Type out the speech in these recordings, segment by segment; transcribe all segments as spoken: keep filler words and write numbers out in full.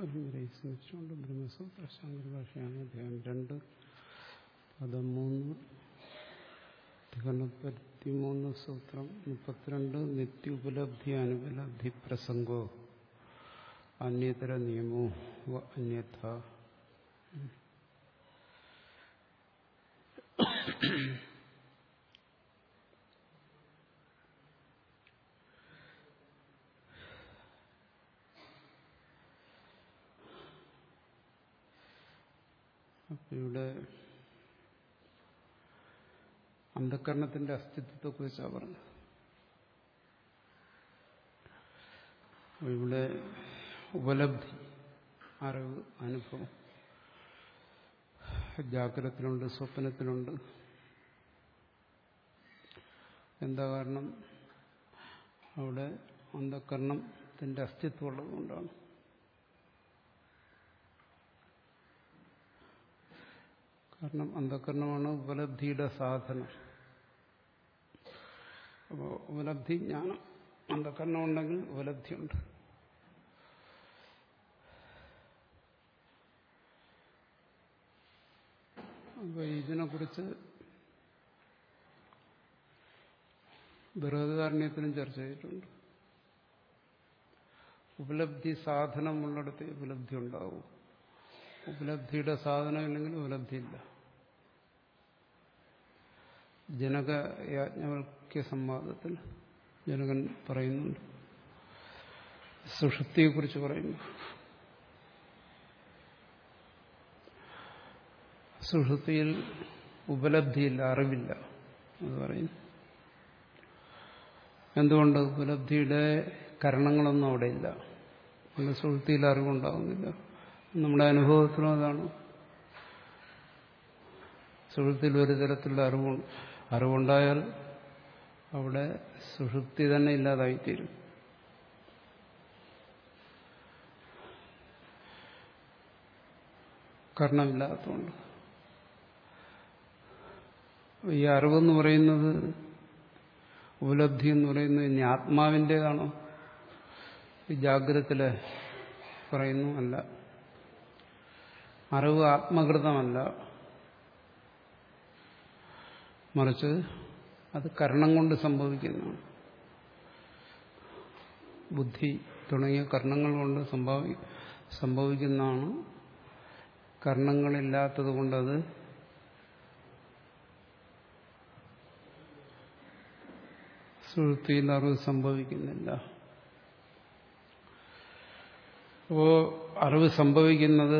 പരമ്പരയെ സ്മരിച്ചുകൊണ്ട് ബ്രഹ്മസൂത്ര ശങ്കര ഭാഷയാണ് അധ്യായം രണ്ട് പദം മൂന്ന് പത്തിമൂന്ന് സൂത്രം മുപ്പത്തിരണ്ട് നിത്യോപലബ്ധി അനുപലബ്ധി പ്രസംഗോ അന്യതര നിയമോ അന്യഥ. അപ്പൊ ഇവിടെ അന്ധകരണത്തിന്റെ അസ്തിത്വത്തെക്കുറിച്ചാണ് പറഞ്ഞത്. ഇവിടെ ഉപലബ്ധി, അറിവ്, അനുഭവം ജാഗ്രതത്തിലുണ്ട്, സ്വപ്നത്തിലുണ്ട്. എന്താ കാരണം? അവിടെ അന്ധകരണത്തിന്റെ അസ്തിത്വം ഉള്ളതുകൊണ്ടാണ്. കാരണം അന്ധകരണമാണ് ഉപലബ്ധിയുടെ സാധനം. അപ്പോൾ ഉപലബ്ധി ജ്ഞാനം, അന്ധകരണം ഉണ്ടെങ്കിൽ ഉപലബ്ധിയുണ്ട്. അപ്പോൾ ഇതിനെക്കുറിച്ച് ബൃഹദാരണ്യത്തിലും ചർച്ച ചെയ്തിട്ടുണ്ട്. ഉപലബ്ധി സാധനമുള്ളിടത്ത് ഉപലബ്ധി ഉണ്ടാവും. ഉപലബ്ധിയുടെ സാധനം ഇല്ലെങ്കിൽ ഉപലബ്ധിയില്ല. ജനക യാജ്ഞവൽക്യ സംവാദത്തിൽ ജനകൻ പറയുന്നുണ്ട്, സുഷുപ്തിയെക്കുറിച്ച് പറയുന്നു. സുഷുപ്തിയിൽ ഉപലബ്ധിയില്ല, അറിവില്ല എന്ന് പറയുന്നു. എന്തുകൊണ്ട്? ഉപലബ്ധിയുടെ കരണങ്ങളൊന്നും അവിടെയില്ല. അതുകൊണ്ട് സുഷുപ്തിയിൽ അറിവുണ്ടാകുന്നില്ല. നമ്മുടെ അനുഭവത്തിലും അതാണ്. സുഷുപ്തിയിൽ ഒരു തരത്തിലുള്ള അറിവ് അറിവുണ്ടായാൽ അവിടെ സുഷുപ്തി തന്നെ ഇല്ലാതായിത്തീരും. കരണമില്ലാത്തതുകൊണ്ട്. ഈ അറിവെന്ന് പറയുന്നത്, ഉപലബ്ധി എന്ന് പറയുന്നത് ഇനി ആത്മാവിൻ്റെതാണോ? ഈ ജാഗ്രതത്തില് പറയുന്നു അല്ല. അറിവ് ആത്മകൃതമല്ല, മറിച്ച് അത് കരണം കൊണ്ട് സംഭവിക്കുന്നതാണ്. ബുദ്ധി തുടങ്ങിയ കർണങ്ങൾ കൊണ്ട് സംഭവി സംഭവിക്കുന്നതാണ്. കർണങ്ങളില്ലാത്തത് കൊണ്ടത് സുഷുപ്തിയിൽ അറിവ് സംഭവിക്കുന്നില്ല. അപ്പോ അറിവ് സംഭവിക്കുന്നത്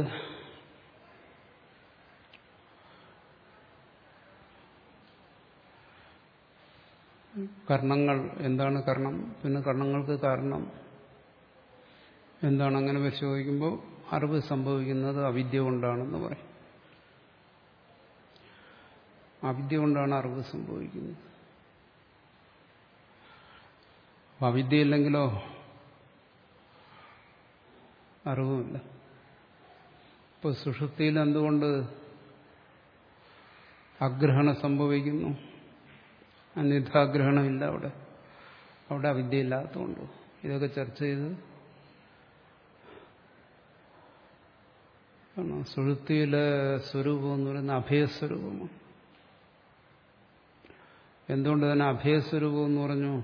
കർണങ്ങൾ. എന്താണ് കർണം? പിന്നെ കർണങ്ങൾക്ക് കാരണം എന്താണ്? അങ്ങനെ പരിശോധിക്കുമ്പോൾ അറിവ് സംഭവിക്കുന്നത് അവിദ്യ കൊണ്ടാണെന്ന് പറയും. അവിദ്യ കൊണ്ടാണ് അറിവ് സംഭവിക്കുന്നത്. അവിദ്യയില്ലെങ്കിലോ അറിവുമില്ല. ഇപ്പൊ സുഷുപ്തിയിൽ എന്തുകൊണ്ട് അഗ്രഹണം സംഭവിക്കുന്നു? അന്യഥാഗ്രഹണമില്ല അവിടെ. അവിടെ അവിദ്യയില്ലാത്തതുകൊണ്ട്. ഇതൊക്കെ ചർച്ച ചെയ്ത് സുഷുപ്തിയിലെ സ്വരൂപം എന്ന് പറയുന്ന അഭയസ്വരൂപമാണ്. എന്തുകൊണ്ട് തന്നെ അഭയസ്വരൂപം എന്ന് പറഞ്ഞു?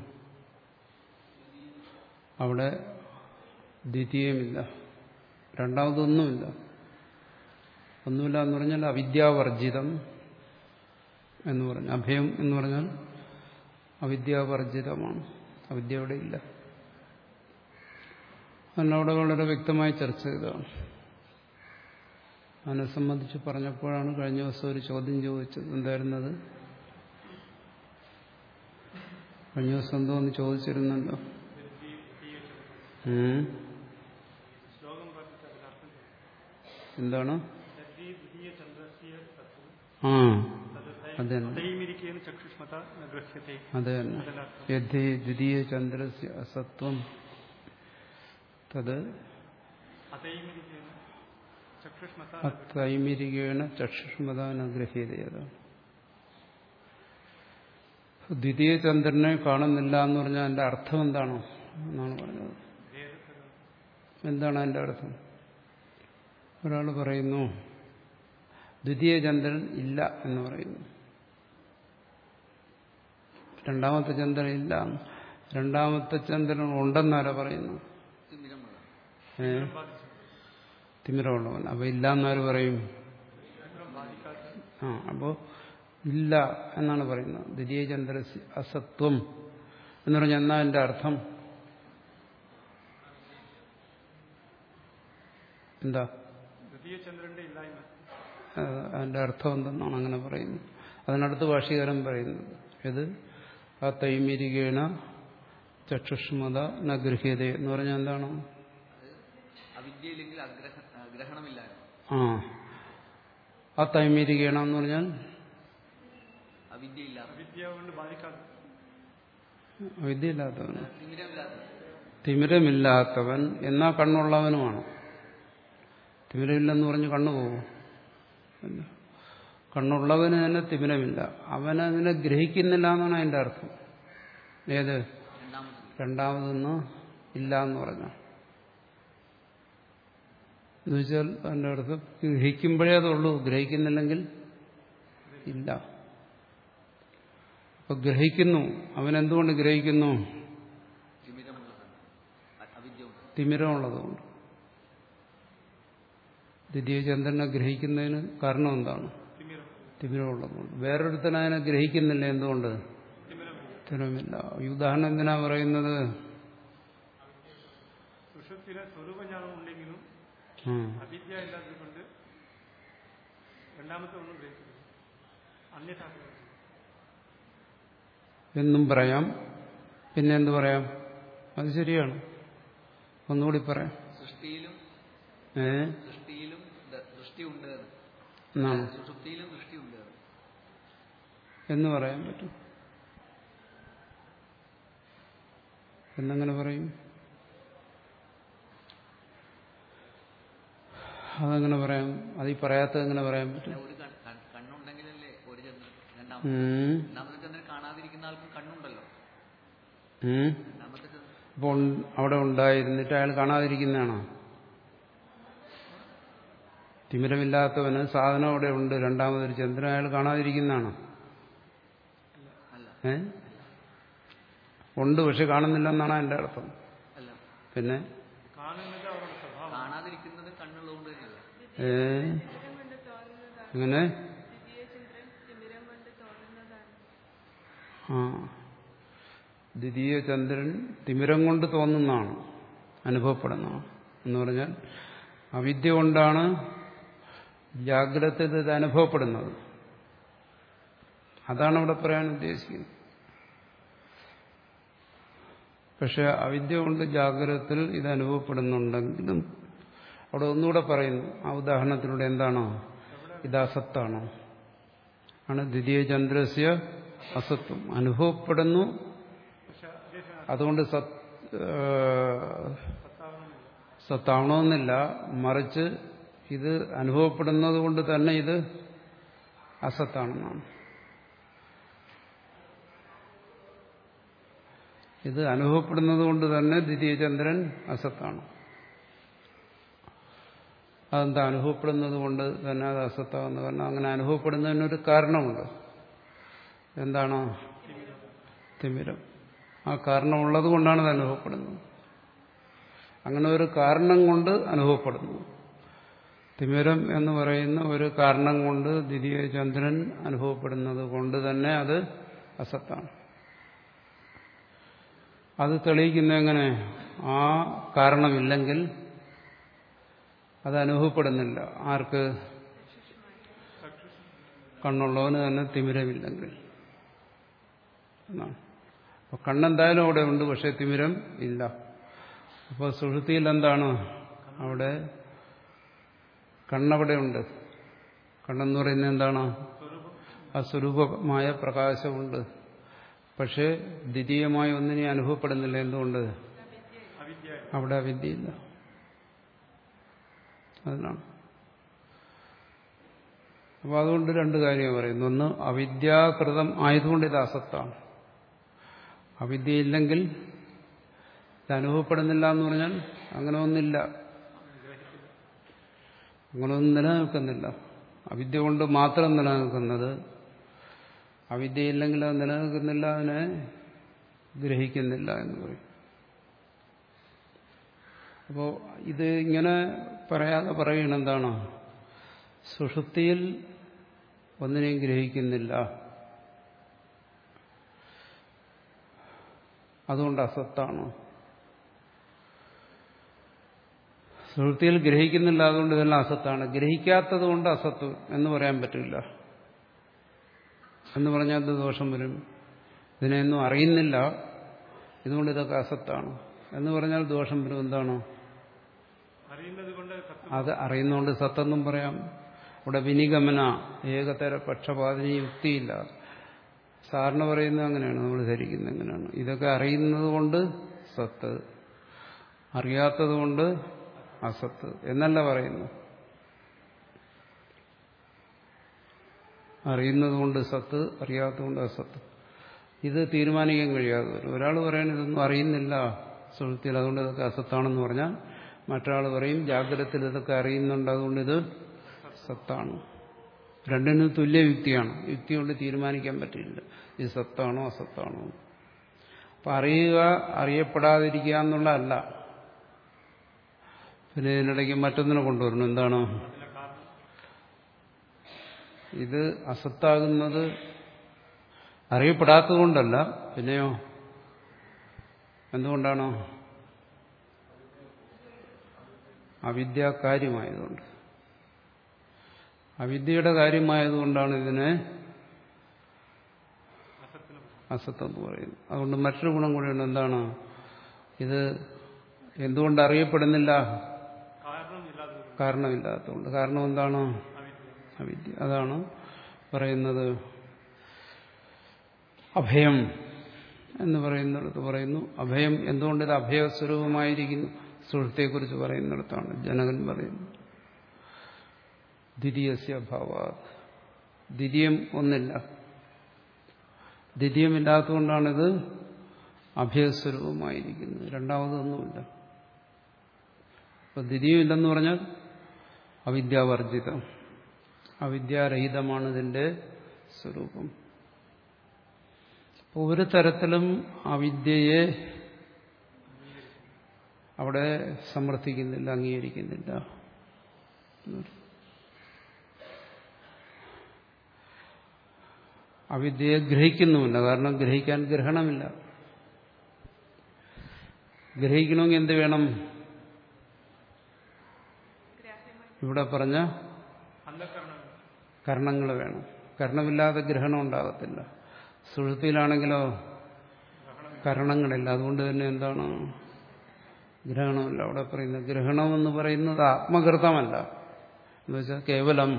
അവിടെ ദ്വിതീയമില്ല, രണ്ടാമതൊന്നുമില്ല. ഒന്നുമില്ല എന്ന് പറഞ്ഞാൽ അവിദ്യാവർജിതം എന്ന് പറഞ്ഞു. അഭയം എന്ന് പറഞ്ഞാൽ അവിദ്യാവർജിതമാണ്. അവിദ്യ അവിടെ ഇല്ല. അതിനവിടെ വളരെ വ്യക്തമായി ചർച്ച ചെയ്തതാണ്. അതിനെ സംബന്ധിച്ച് പറഞ്ഞപ്പോഴാണ് കഴിഞ്ഞ ദിവസം ഒരു ചോദ്യം ചോദിച്ചത്. എന്തായിരുന്നത്? കഴിഞ്ഞ ദിവസം എന്തോന്ന് ചോദിച്ചിരുന്നല്ലോ. എന്താണ്? ആ അത് തന്നെ. അത് തന്നെ. യദ്ധി ദ്വിതീയ ചന്ദ്രസ്യ അസത്വം തത് അത്തൈമിരികേണ ചക്ഷുഷ്മത നഗ്രഹീതയാണ്. ദ്വിതീയ ചന്ദ്രനെ കാണുന്നില്ല എന്ന് പറഞ്ഞാൽ അതിന്റെ അർത്ഥം എന്താണോ എന്നാണ് പറഞ്ഞത്. എന്താണ് അതിന്റെ അർത്ഥം? ഒരാൾ പറയുന്നു ദ്വിതീയ ചന്ദ്രൻ ഇല്ല എന്ന് പറയുന്നു. രണ്ടാമത്തെ ചന്ദ്രൻ ഇല്ല. രണ്ടാമത്തെ ചന്ദ്രൻ ഉണ്ടെന്നാരാ പറയുന്നു? ഏ തിമിരമുള്ളവൻ. അപ്പൊ ഇല്ല എന്നാര് പറയും? ആ അപ്പോ ഇല്ല എന്നാണ് പറയുന്നത്. ദ്വിതീയ ചന്ദ്ര അസത്വം എന്ന് പറഞ്ഞാൽ എന്നാ എന്റെ അർത്ഥം എന്താ? അതിന്റെ അർത്ഥം എന്തെന്നാണ് അങ്ങനെ പറയുന്നത്? അതിനടുത്ത് ഭാഷ്യകാരൻ പറയുന്നത് ഇത് ആ തൈമിരികേണ ചക്ഷുഷ്മത ന ഗൃഹ്യത എന്ന് പറഞ്ഞാൽ എന്താണ്? ആ ആ തൈമിരികേണ എന്ന് പറഞ്ഞാൽ അവിദ്യയില്ലാത്തവൻ, തിമിരമില്ലാത്തവൻ എന്നാ കണ്ണുള്ളവനുമാണ്. തിമിരമില്ലെന്ന് പറഞ്ഞ് കണ്ണു പോകും. കണ്ണുള്ളവന് തന്നെ തിമിരമില്ല, അവനതിനെ ഗ്രഹിക്കുന്നില്ല എന്നാണ് അതിന്റെ അർത്ഥം. ഏത്? രണ്ടാമതൊന്ന് ഇല്ല എന്ന് പറഞ്ഞ എന്നുവെച്ചാൽ അതിന്റെ അർത്ഥം ഗ്രഹിക്കുമ്പോഴേ അതുള്ളൂ, ഗ്രഹിക്കുന്നില്ലെങ്കിൽ ഇല്ല. അപ്പൊ ഗ്രഹിക്കുന്നു. അവനെന്തുകൊണ്ട് ഗ്രഹിക്കുന്നു? തിമിരമുള്ളതുകൊണ്ട്. ദ്വിതീയ ചന്ദ്രനെ ഗ്രഹിക്കുന്നതിന് കാരണം എന്താണ്? തിമിരമുള്ളതുകൊണ്ട്. വേറൊരുത്തനതിനെ ഗ്രഹിക്കുന്നില്ല. എന്തുകൊണ്ട്? തിമിരമില്ല. ഈ ഉദാഹരണം എന്തിനാ പറയുന്നത്? എന്നും പറയാം. പിന്നെ എന്ത് പറയാം? അത് ശരിയാണ്. ഒന്നുകൂടി പറയാം. സൃഷ്ടിയിലും ഏ സൃഷ്ടിയിലും ദൃഷ്ടിയുണ്ട് എന്നാണ് സുഷുപ്തിയിലും ദൃഷ്ടിയുണ്ട് എന്ന് പറയാൻ പറ്റും. എന്നെങ്ങനെ പറയും? അതെങ്ങനെ പറയാം? അത് ഈ പറയാത്തത് എങ്ങനെ പറയാൻ പറ്റും? ഒരു കണ്ണുണ്ടെങ്കിലല്ലേ ഒരു ചന്ദ്രൻ രണ്ടാമത്തെ ചന്ദ്രൻ കാണാതിരിക്കുന്ന ആൾക്ക് കണ്ണുണ്ടല്ലോ. രണ്ടാമത്തെ ചന്ദ്രൻ അപ്പൊ അവിടെ ഉണ്ടായിരുന്നിട്ട് അയാൾ കാണാതിരിക്കുന്നതാണോ? തിമിരമില്ലാത്തവന് സാധനം അവിടെ ഉണ്ട്, രണ്ടാമതൊരു ചന്ദ്രൻ, അയാൾ കാണാതിരിക്കുന്നതാണോ? ഏ ഉണ്ട്, പക്ഷെ കാണുന്നില്ല എന്നാണ് എന്റെ അർത്ഥം. പിന്നെ കാണാതിരിക്കുന്നത് കണ്ണുള്ളതുകൊണ്ട് തന്നെയല്ലേ? ഏ അങ്ങനെ ആ ദ്വിതീയ ചന്ദ്രൻ തിമിരം കൊണ്ട് തോന്നുന്നതാണ്, അനുഭവപ്പെടുന്നതാണ്. എന്ന് പറഞ്ഞാൽ അവിദ്യ കൊണ്ടാണ് ജാഗ്രതത്തിൽ ഇത് അനുഭവപ്പെടുന്നത്. അതാണ് അവിടെ പറയാൻ ഉദ്ദേശിക്കുന്നത്. പക്ഷെ അവിദ്യ കൊണ്ട് ജാഗ്രതത്തിൽ ഇത് അനുഭവപ്പെടുന്നുണ്ടെങ്കിലും അവിടെ ഒന്നുകൂടെ പറയുന്നു. ആ ഉദാഹരണത്തിലൂടെ എന്താണോ ഇത് അസത്താണോ ആണ് ദ്വിതീയ ചന്ദ്രസ്യ അസത്വം. അനുഭവപ്പെടുന്നു, അതുകൊണ്ട് സത് സത്താവണമെന്നില്ല, മറിച്ച് ഇത് അനുഭവപ്പെടുന്നത് കൊണ്ട് തന്നെ ഇത് അസത്താണെന്നാണ്. ഇത് അനുഭവപ്പെടുന്നത് കൊണ്ട് തന്നെ ദ്വിതീയ ചന്ദ്രൻ അസത്താണ്. അതെന്താ അനുഭവപ്പെടുന്നത് കൊണ്ട് തന്നെ അത് അസത്താകുന്നത്? കാരണം അങ്ങനെ അനുഭവപ്പെടുന്നതിനൊരു കാരണമുണ്ട്. എന്താണ്? തിമിരം. ആ കാരണമുള്ളത് കൊണ്ടാണ് അത് അനുഭവപ്പെടുന്നത്. അങ്ങനെ ഒരു കാരണം കൊണ്ട് അനുഭവപ്പെടുന്നു. തിമിരം എന്ന് പറയുന്ന ഒരു കാരണം കൊണ്ട് ദ്വിതീയ ചന്ദ്രൻ അനുഭവപ്പെടുന്നത് കൊണ്ട് തന്നെ അത് അസത്താണ്. അത് തെളിയിക്കുന്ന എങ്ങനെ? ആ കാരണമില്ലെങ്കിൽ അത് അനുഭവപ്പെടുന്നില്ല. ആർക്ക്? കണ്ണുള്ളവന് തന്നെ തിമിരമില്ലെങ്കിൽ എന്നാണ്. അപ്പൊ കണ്ണെന്തായാലും അവിടെ ഉണ്ട്, പക്ഷെ തിമിരം ഇല്ല. അപ്പോൾ സുഷുപ്തിയിൽ എന്താണ്? അവിടെ കണ്ണവിടെ ഉണ്ട്. കണ്ണെന്ന് പറയുന്നത് എന്താണ്? ആ സ്വരൂപമായ പ്രകാശമുണ്ട്. പക്ഷേ ദ്വിതീയമായ ഒന്നിനെ അനുഭവപ്പെടുന്നില്ല. എന്തുകൊണ്ട്? അവിടെ അവിദ്യയില്ല. അതിനാണ്. അപ്പൊ അതുകൊണ്ട് രണ്ട് കാര്യം പറയുന്നു. ഒന്ന്, അവിദ്യാകൃതം ആയതുകൊണ്ട് ഇത് അസത്താണ്. അവിദ്യയില്ലെങ്കിൽ ഇത് അനുഭവപ്പെടുന്നില്ല എന്ന് പറഞ്ഞാൽ അങ്ങനെ ഒന്നില്ല. അങ്ങനെയൊന്നും നിലനിൽക്കുന്നില്ല. അവിദ്യ കൊണ്ട് മാത്രം നിലനിൽക്കുന്നത്. അവിദ്യയില്ലെങ്കിൽ അത് നിലനിൽക്കുന്നില്ല, അതിനെ ഗ്രഹിക്കുന്നില്ല എന്ന് പറയും. അപ്പോൾ ഇത് ഇങ്ങനെ പറയാതെ പറയുകയാണ് എന്താണ്? സുഷുപ്തിയിൽ ഒന്നിനെയും ഗ്രഹിക്കുന്നില്ല, അതുകൊണ്ട് അസത്താണ്. സുഷുപ്തിയിൽ ഗ്രഹിക്കുന്നില്ല, അതുകൊണ്ട് ഇതെല്ലാം അസത്താണ്. ഗ്രഹിക്കാത്തത് കൊണ്ട് അസത്ത് എന്ന് പറയാൻ പറ്റില്ല. എന്ന് പറഞ്ഞാൽ അത് ദോഷം വരും. ഇതിനെയൊന്നും അറിയുന്നില്ല, ഇതുകൊണ്ട് ഇതൊക്കെ അസത്താണ് എന്ന് പറഞ്ഞാൽ ദോഷം വരും. എന്താണ്? അത് അറിയുന്നതുകൊണ്ട് സത്തെന്നും പറയാം. ഇവിടെ വിനിഗമന ഏകതര പക്ഷപാതിനി യുക്തിയില്ല. സാറിന് പറയുന്നത് അങ്ങനെയാണ്, നമ്മൾ ധരിക്കുന്നത് എങ്ങനെയാണ്? ഇതൊക്കെ അറിയുന്നത് കൊണ്ട് സത്ത്, അറിയാത്തത് കൊണ്ട് അസത്ത് എന്നല്ല പറയുന്നു. അറിയുന്നത് കൊണ്ട് സത്ത്, അറിയാത്തതുകൊണ്ട് അസത്ത്. ഇത് തീരുമാനിക്കാൻ കഴിയാതെ വരും. ഒരാൾ പറയാൻ ഇതൊന്നും അറിയുന്നില്ല സുഷുപ്തിയിൽ, അതുകൊണ്ട് ഇതൊക്കെ അസത്താണെന്ന് പറഞ്ഞാൽ മറ്റൊരാൾ പറയും ജാഗ്രതത്തിൽ ഇതൊക്കെ അറിയുന്നുണ്ട്, അതുകൊണ്ട് ഇത് സത്താണ്. രണ്ടിനും തുല്യ യുക്തിയാണ്. യുക്തി കൊണ്ട് തീരുമാനിക്കാൻ പറ്റില്ല ഇത് സത്താണോ അസത്താണോ. അപ്പം അറിയുക, അറിയപ്പെടാതിരിക്കുക എന്നുള്ളതല്ല. പിന്നെ ഇതിനിടയ്ക്ക് മറ്റൊന്നിനെ കൊണ്ടുവരണം. എന്താണ്? ഇത് അസത്താകുന്നത് അറിയപ്പെടാത്തത് കൊണ്ടല്ല, പിന്നെയോ എന്തുകൊണ്ടാണ്? അവിദ്യ കാര്യമായതുകൊണ്ട്. അവിദ്യയുടെ കാര്യമായതുകൊണ്ടാണ് ഇതിനെ അസത്തെന്ന് പറയുന്നത്. അതുകൊണ്ട് മറ്റൊരു ഗുണം കൂടിയുണ്ട്. എന്താണ്? ഇത് എന്തുകൊണ്ട് അറിയപ്പെടുന്നില്ല? കാരണമില്ലാത്തതുകൊണ്ട്. കാരണം എന്താണ്? അവിദ്യ. അതാണ് പറയുന്നത്. അഭയം എന്ന് പറയുന്നിടത്ത് പറയുന്നു. അഭയം എന്തുകൊണ്ട് ഇത് അഭയസ്വരൂപമായിരിക്കുന്നു? സുഷുപ്തിയെക്കുറിച്ച് പറയുന്നിടത്താണ് ജനകൻ പറയുന്നു ദ്വിതീയസ്യ അഭാവാത്. ദ്വിതീയം ഒന്നില്ല. ദ്വിതീയമില്ലാത്തതുകൊണ്ടാണിത് അഭയസ്വരൂപമായിരിക്കുന്നത്. രണ്ടാമതൊന്നുമില്ല. അപ്പൊ ദ്വിതീയമില്ലെന്ന് പറഞ്ഞാൽ അവിദ്യാവർജിതം, അവിദ്യാരഹിതമാണ് ഇതിന്റെ സ്വരൂപം. ഒരു തരത്തിലും അവിദ്യയെ അവിടെ സമർത്ഥിക്കുന്നില്ല, അംഗീകരിക്കുന്നില്ല. അവിദ്യയെ ഗ്രഹിക്കുന്നുമില്ല. കാരണം ഗ്രഹിക്കാൻ ഗ്രഹണമില്ല. ഗ്രഹിക്കണമെങ്കിൽ എന്ത് വേണം? ഇവിടെ പറഞ്ഞ കർണങ്ങൾ വേണം. കർണമില്ലാതെ ഗ്രഹണം ഉണ്ടാകത്തില്ല. സുഷുപ്തിയിലാണെങ്കിലോ കരണങ്ങളില്ല. അതുകൊണ്ട് തന്നെ എന്താണ്? ഗ്രഹണമില്ല. അവിടെ പറയുന്നത് ഗ്രഹണം എന്ന് പറയുന്നത് ആത്മകൃതമല്ല. എന്നുവെച്ചാൽ കേവലം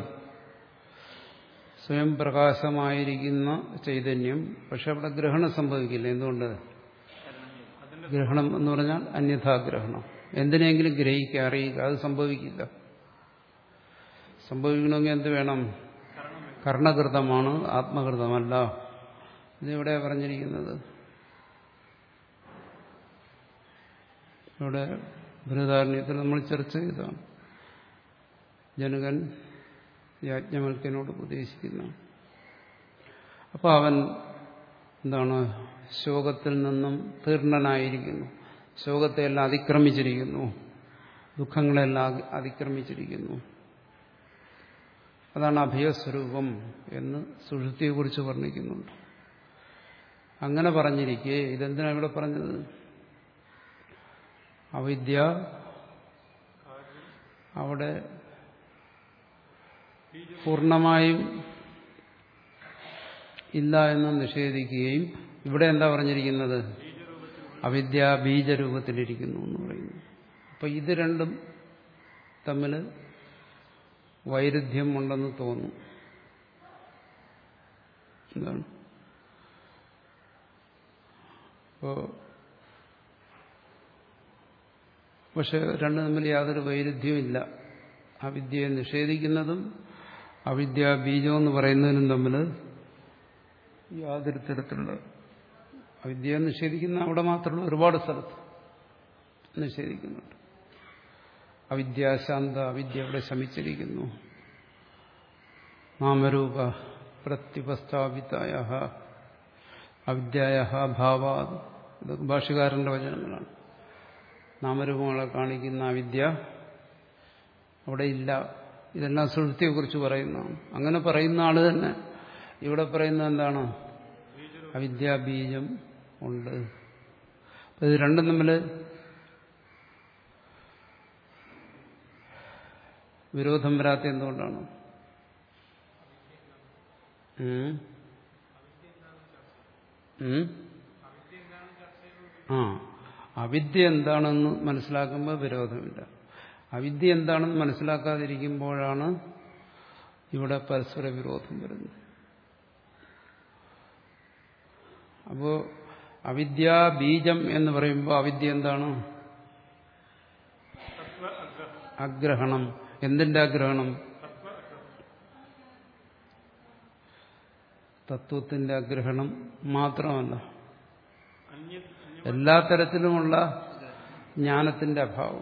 സ്വയം പ്രകാശമായിരിക്കുന്ന ചൈതന്യം. പക്ഷെ അവിടെ ഗ്രഹണം സംഭവിക്കില്ല. എന്തുകൊണ്ട്? ഗ്രഹണം എന്ന് പറഞ്ഞാൽ അന്യഥാഗ്രഹണം. എന്തിനെങ്കിലും ഗ്രഹിക്കുക, അറിയുക, അത് സംഭവിക്കില്ല. സംഭവിക്കണമെങ്കിൽ എന്ത് വേണം? കർണകൃതമാണ്, ആത്മകൃതമല്ല. ഇതെവിടെ പറഞ്ഞിരിക്കുന്നത്? ഇവിടെ ബൃഹദാരണ്യത്തിൽ നമ്മൾ ചർച്ച ചെയ്തതാണ്. ജനകൻ യാജ്ഞവൽക്യനോട് ഉപദേശിക്കുന്ന. അപ്പോൾ അവൻ എന്താണ്? ശോകത്തിൽ നിന്നും തീർണനായിരിക്കുന്നു. ശോകത്തെയെല്ലാം അതിക്രമിച്ചിരിക്കുന്നു, ദുഃഖങ്ങളെല്ലാം അതിക്രമിച്ചിരിക്കുന്നു. അതാണ് അഭയസ്വരൂപം എന്ന് സുഷുപ്തിയെക്കുറിച്ച് വർണ്ണിക്കുന്നുണ്ട്. അങ്ങനെ പറഞ്ഞിരിക്കെ ഇതെന്തിനാണ് ഇവിടെ പറഞ്ഞത്? അവിദ്യ അവിടെ പൂർണ്ണമായും ഇല്ല എന്ന് നിഷേധിക്കുകയും ഇവിടെ എന്താ പറഞ്ഞിരിക്കുന്നത്? അവിദ്യ ബീജരൂപത്തിലിരിക്കുന്നു എന്ന് പറയുന്നു. അപ്പൊ ഇത് രണ്ടും തമ്മിൽ വൈരുദ്ധ്യം ഉണ്ടെന്ന് തോന്നുന്നു. എന്താണ്? അപ്പോ പക്ഷെ രണ്ടും തമ്മിൽ യാതൊരു വൈരുദ്ധ്യവും ഇല്ല. അവിദ്യയെ നിഷേധിക്കുന്നതും അവിദ്യ ബീജം എന്ന് പറയുന്നതിനും തമ്മിൽ യാതൊരു തരത്തിലുള്ള അവിദ്യയെ നിഷേധിക്കുന്ന അവിടെ മാത്രമല്ല, ഒരുപാട് സ്ഥലത്ത് നിഷേധിക്കുന്നുണ്ട്. അവിദ്യാശാന്ത, അവിദ്യ അവിടെ ശമിച്ചിരിക്കുന്നു. നാമരൂപ പ്രത്യുപസ്ഥാപിതായ അവിദ്യായ ഭാവാത്, ഇതൊക്കെ ഭാഷ്യകാരന്റെ വചനങ്ങളാണ്. നാമരൂപങ്ങളെ കാണിക്കുന്ന അവിദ്യ അവിടെ ഇല്ല. ഇതെല്ലാം സുഷുപ്തിയെക്കുറിച്ച് പറയുന്നതാണ്. അങ്ങനെ പറയുന്ന ആള് തന്നെ ഇവിടെ പറയുന്നത് എന്താണ്? അവിദ്യാബീജം ഉണ്ട്. അപ്പൊ ഇത് രണ്ടും തമ്മിൽ വിരോധം വരാത്ത എന്തുകൊണ്ടാണ്? ആ അവിദ്യ എന്താണെന്ന് മനസ്സിലാക്കുമ്പോൾ വിരോധമില്ല. അവിദ്യ എന്താണെന്ന് മനസ്സിലാക്കാതിരിക്കുമ്പോഴാണ് ഇവിടെ പരസ്പര വിരോധം വരുന്നത്. അപ്പോ അവിദ്യാ ബീജം എന്ന് പറയുമ്പോൾ അവിദ്യ എന്താണ്? അഗ്രഹണം. എന്തിന്റെ അഗ്രഹണം? തത്വത്തിന്റെ അഗ്രഹണം മാത്രമല്ല, എല്ലാ തരത്തിലുമുള്ള ജ്ഞാനത്തിന്റെ അഭാവം.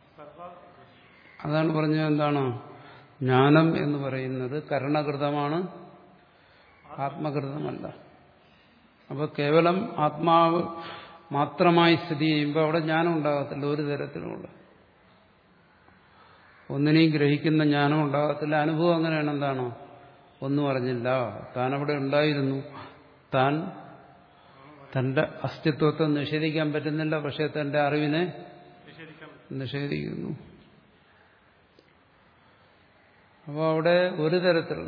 അതാണ് പറഞ്ഞത്. എന്താണ് ജ്ഞാനം എന്ന് പറയുന്നത്? കരണകൃതമാണ്, ആത്മകൃതമല്ല. അപ്പോൾ കേവലം ആത്മാവ് മാത്രമായി സ്ഥിതി ചെയ്യുമ്പോൾ അവിടെ ജ്ഞാനം ഉണ്ടാകത്തില്ല. ഒരു തരത്തിലുമുള്ള ഒന്നിനെയും ഗ്രഹിക്കുന്ന ജ്ഞാനം ഉണ്ടാകത്തില്ല. അനുഭവം അങ്ങനെയാണ്. എന്താണ്? ഒന്നും അറിഞ്ഞില്ല, താൻ അവിടെ ഉണ്ടായിരുന്നു, താൻ തന്റെ അസ്തിത്വത്തെ നിഷേധിക്കാൻ പറ്റുന്നില്ല, പക്ഷെ തന്റെ അറിവിനെ നിഷേധിക്കുന്നു. അപ്പോൾ അവിടെ ഒരു തരത്തിലുള്ള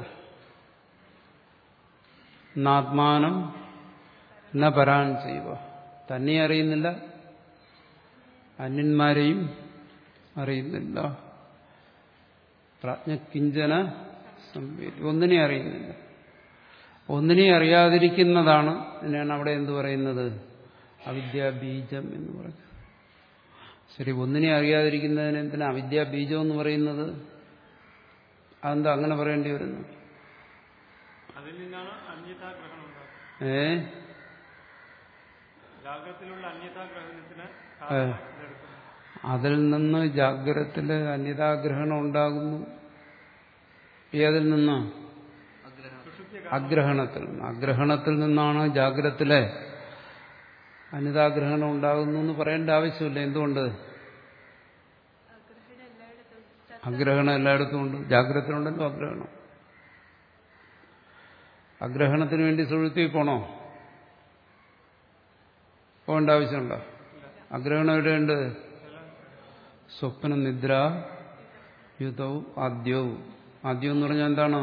നാത്മാനം ന പരാൻ ചെയ്യുക, തന്നെ അറിയുന്നില്ല, അന്യന്മാരെയും അറിയുന്നില്ല. പ്രാജ്ഞകിഞ്ചന സംവേദി, ഒന്നിനെ അറിയുന്നില്ല. ഒന്നിനെ അറിയാതിരിക്കുന്നതാണ് ഇതിനാണ് അവിടെ എന്ത് പറയുന്നത്? അവിദ്യാബീജം എന്ന് പറയുന്നത്. ശരി, ഒന്നിനെ അറിയാതിരിക്കുന്നതിന് എന്തിനാ അവിദ്യാബീജം എന്ന് പറയുന്നത്? അതെന്താ അങ്ങനെ പറയേണ്ടി വരുന്നു? അതിൽ നിന്നാണ് അന്യതാഗ്രഹണം ഉണ്ടാകുന്നത്. ഏ ജാഗ്രതത്തിലുള്ള അന്യതാഗ്രഹണത്തിന് അതിൽ നിന്ന് ജാഗ്രതത്തില് അന്യതാഗ്രഹണം ഉണ്ടാകുന്നു. ഏതിൽ നിന്ന്? അഗ്രഹണത്തിൽ നിന്ന്. അഗ്രഹണത്തിൽ നിന്നാണ് ജാഗ്രതത്തിലെ അന്യതാഗ്രഹണം ഉണ്ടാകുന്നു എന്ന് പറയേണ്ട ആവശ്യമില്ല. എന്തുകൊണ്ട്? അഗ്രഹണം എല്ലായിടത്തും ഉണ്ട്. ജാഗ്രതത്തിലുണ്ടല്ലോ അഗ്രഹണം. അഗ്രഹണത്തിന് വേണ്ടി സുഷുപ്തിയിൽ പോണോ? പോകേണ്ട ആവശ്യമുണ്ടോ? അഗ്രഹണം എവിടെയുണ്ട്? സ്വപ്ന നിദ്ര യുതവും ആദ്യവും. ആദ്യം എന്ന് പറഞ്ഞാൽ എന്താണ്?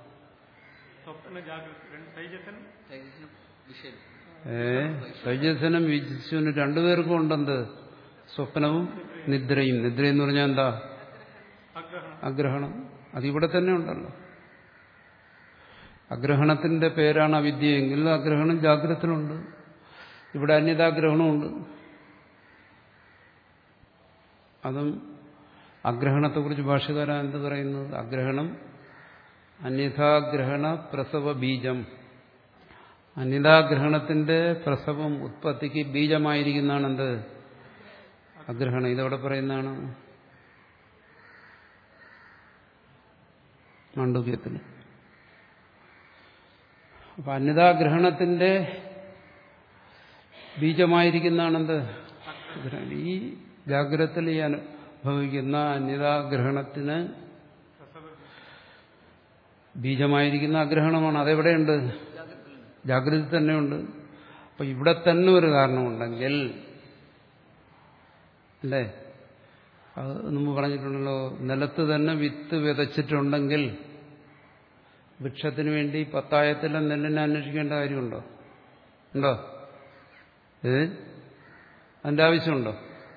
ഏ തൈജസനും വിജിസുവിനും രണ്ടുപേർക്കും ഉണ്ടെന്ത്? സ്വപ്നവും നിദ്രയും. നിദ്ര എന്ന് പറഞ്ഞാൽ എന്താ? അഗ്രഹണം. അതിവിടെ തന്നെ ഉണ്ടല്ലോ. അഗ്രഹണത്തിന്റെ പേരാണ് അവിദ്യയെങ്കിൽ അഗ്രഹണം ജാഗ്രതത്തിലുണ്ട്. ഇവിടെ അന്യതാഗ്രഹണമുണ്ട്. അതും അഗ്രഹണത്തെക്കുറിച്ച് ഭാഷ്യകാരൻ എന്ത് പറയുന്നത്? അഗ്രഹണം അന്യഥാഗ്രഹണ പ്രസവ ബീജം. അന്യതാഗ്രഹണത്തിന്റെ പ്രസവം ഉത്പത്തിക്ക് ബീജമായിരിക്കുന്നതാണ് എന്ത്? അഗ്രഹണം. ഇതവിടെ പറയുന്നതാണ് മാണ്ഡവ്യത്തിൽ. അപ്പൊ അന്യതാഗ്രഹണത്തിന്റെ ബീജമായിരിക്കുന്നതാണെന്ത്? ഈ ജാഗ്രതത്തിൽ ഈ അനുഭവിക്കുന്ന അന്യതാഗ്രഹണത്തിന് ബീജമായിരിക്കുന്ന അഗ്രഹണമാണ്. അതെവിടെയുണ്ട്? ജാഗ്രത തന്നെയുണ്ട്. അപ്പൊ ഇവിടെ തന്നെ ഒരു കാരണമുണ്ടെങ്കിൽ അല്ലേ? അത് മുമ്പ് പറഞ്ഞിട്ടുണ്ടല്ലോ, നിലത്ത് തന്നെ വിത്ത് വിതച്ചിട്ടുണ്ടെങ്കിൽ വൃക്ഷത്തിന് വേണ്ടി പത്തായത്തിലെ നെല്ലിനെ അന്വേഷിക്കേണ്ട കാര്യമുണ്ടോ? ഉണ്ടോ? ഏ അതിന്റെ ആവശ്യമുണ്ടോ?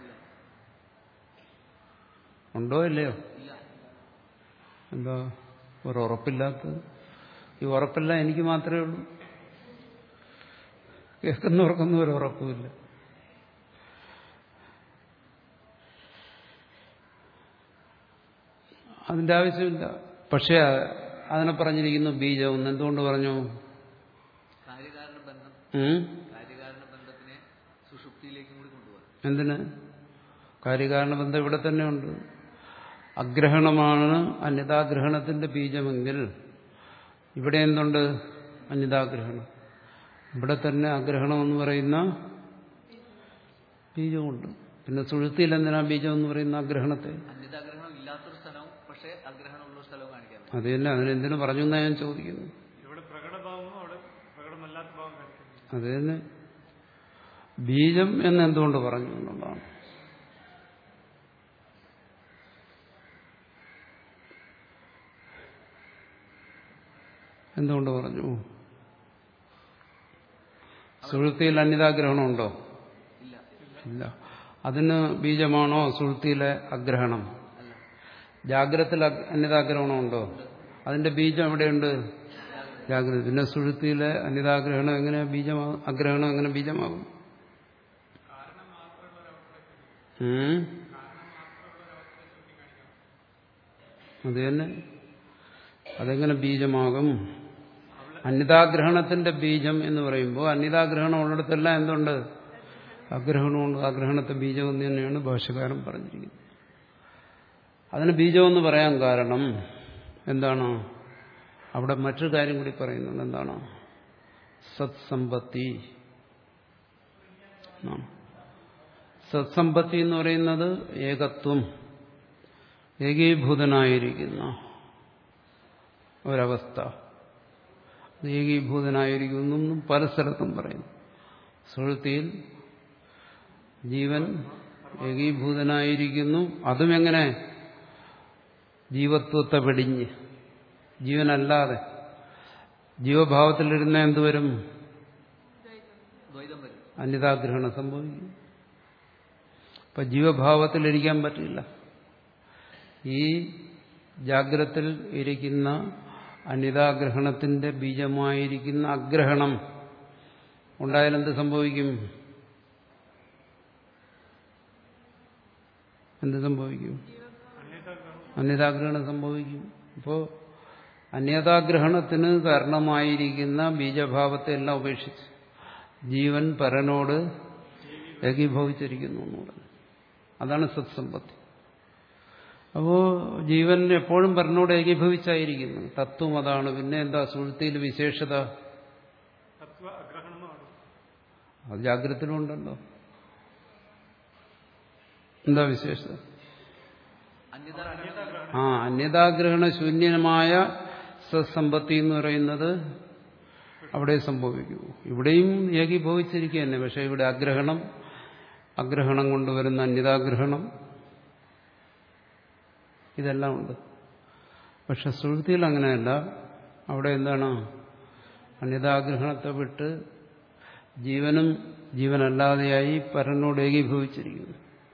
ഉണ്ടോ ഇല്ലയോ? എന്താ ഒരു ഉറപ്പില്ലാത്തത്? ഈ ഉറപ്പില്ല എനിക്ക് മാത്രമേ ഉള്ളൂ. കേൾക്കുന്നവർക്കൊന്നും ഒരു ഉറപ്പുമില്ല. അതിന്റെ ആവശ്യമില്ല. പക്ഷെ അതിനെ പറഞ്ഞിരിക്കുന്നു ബീജം. എന്തുകൊണ്ട് പറഞ്ഞു? എന്തിന്? കാര്യകാരണ ബന്ധം ഇവിടെ തന്നെ ഉണ്ട്. അഗ്രഹണമാണ് അന്യതാഗ്രഹണത്തിന്റെ ബീജമെങ്കിൽ ഇവിടെ എന്തുണ്ട്? അന്യതാഗ്രഹണം. ഇവിടെ തന്നെ അഗ്രഹണം എന്ന് പറയുന്ന ബീജമുണ്ട്. പിന്നെ സുഴുത്തിയിൽ എന്തിനാ ബീജം എന്ന് പറയുന്ന അഗ്രഹണത്തെ? അന്യതാഗ്രഹണം ഇല്ലാത്തൊരു സ്ഥലവും പക്ഷേ അഗ്രഹണമുള്ള സ്ഥലവും കാണിക്കാൻ അത് തന്നെ. അതിനെന്തിനു പറഞ്ഞു എന്നാ ഞാൻ ചോദിക്കുന്നു. ഇവിടെ പ്രകടഭാവമോ അവിടെ പ്രകടമല്ലാത്ത ഭാവം കാണിക്കുന്നു. അത് തന്നെ. ബീജം എന്ന് എന്തുകൊണ്ട് പറഞ്ഞു എന്നുള്ളതാണ്. എന്തുകൊണ്ട് പറഞ്ഞു? സുഴുത്തിയിൽ അന്യതാഗ്രഹണമുണ്ടോ? ഇല്ല. അതിന് ബീജമാണോ സുഴുത്തിയിലെ അഗ്രഹണം? ജാഗ്രതത്തിൽ അന്യതാഗ്രഹണമുണ്ടോ? അതിന്റെ ബീജം എവിടെയുണ്ട്? ജാഗ്രത. പിന്നെ സുഴുത്തിയിലെ അന്യതാഗ്രഹണം എങ്ങനെ ബീജമാകും? അഗ്രഹണം എങ്ങനെ ബീജമാകും? അത് തന്നെ. അതെങ്ങനെ ബീജമാകും? അന്യതാഗ്രഹണത്തിന്റെ ബീജം എന്ന് പറയുമ്പോൾ അന്യതാഗ്രഹണം ഉള്ളിടത്തെല്ലാം എന്തുണ്ട്? അഗ്രഹണമുണ്ട്. ആഗ്രഹണത്തെ ബീജം എന്ന് തന്നെയാണ് ഭാഷ്യകാരൻ പറഞ്ഞിരിക്കുന്നത്. അതിന് ബീജമെന്ന് പറയാൻ കാരണം എന്താണ്? അവിടെ മറ്റൊരു കാര്യം കൂടി പറയുന്നുണ്ട്. എന്താണ്? സത്സമ്പത്തി. സത്സമ്പത്തി എന്ന് പറയുന്നത് ഏകത്വം, ഏകീഭൂതനായിരിക്കുന്ന ഒരവസ്ഥ. ഏകീഭൂതനായിരിക്കുന്നു പല സ്ഥലത്തും പറയുന്നു. സുഴുത്തിയിൽ ജീവൻ ഏകീഭൂതനായിരിക്കുന്നു. അതും എങ്ങനെ? ജീവത്വത്തെ വെടിഞ്ഞ്, ജീവനല്ലാതെ. ജീവഭാവത്തിലിരുന്ന എന്തുവരും? അന്യതാഗ്രഹണം സംഭവിക്കും. അപ്പൊ ജീവഭാവത്തിലിരിക്കാൻ പറ്റില്ല. ഈ ജാഗ്രത്തിൽ ഇരിക്കുന്ന അന്യതാഗ്രഹണത്തിന്റെ ബീജമായിരിക്കുന്ന അഗ്രഹണം ഉണ്ടായാലെന്ത് സംഭവിക്കും? എന്ത് സംഭവിക്കും? അന്യതാഗ്രഹണം സംഭവിക്കും. അപ്പോ അന്യതാഗ്രഹണത്തിന് കാരണമായിരിക്കുന്ന ബീജഭാവത്തെ എല്ലാം ഉപേക്ഷിച്ച് ജീവൻ പരനോട് ഏകീഭവിച്ചിരിക്കുന്നു എന്ന് പറഞ്ഞു. അതാണ് സത്സമ്പത്തി. അപ്പോ ജീവൻ എപ്പോഴും പരനോട് ഏകീഭവിച്ചായിരിക്കുന്നു. തത്വം അതാണ്. പിന്നെ എന്താ സുഴുത്തിയിൽ വിശേഷത? അത് ജാഗ്രതയിലുണ്ടല്ലോ. എന്താ വിശേഷത? ആ അന്യതാഗ്രഹണ ശൂന്യമായ സത്സമ്പത്തി എന്ന് പറയുന്നത് അവിടെ സംഭവിക്കൂ. ഇവിടെയും ഏകീഭവിച്ചിരിക്കുക തന്നെ. പക്ഷെ ഇവിടെ അഗ്രഹണം, അഗ്രഹണം കൊണ്ടുവരുന്ന അന്യതാഗ്രഹണം, ഇതെല്ലാം ഉണ്ട്. പക്ഷെ സുഴുത്തിയിൽ അങ്ങനെയല്ല. അവിടെ എന്താണ്? അന്യതാഗ്രഹണത്തെ വിട്ട് ജീവനും ജീവനല്ലാതെയായി പരനോട് ഏകീഭവിച്ചിരിക്കുന്നു.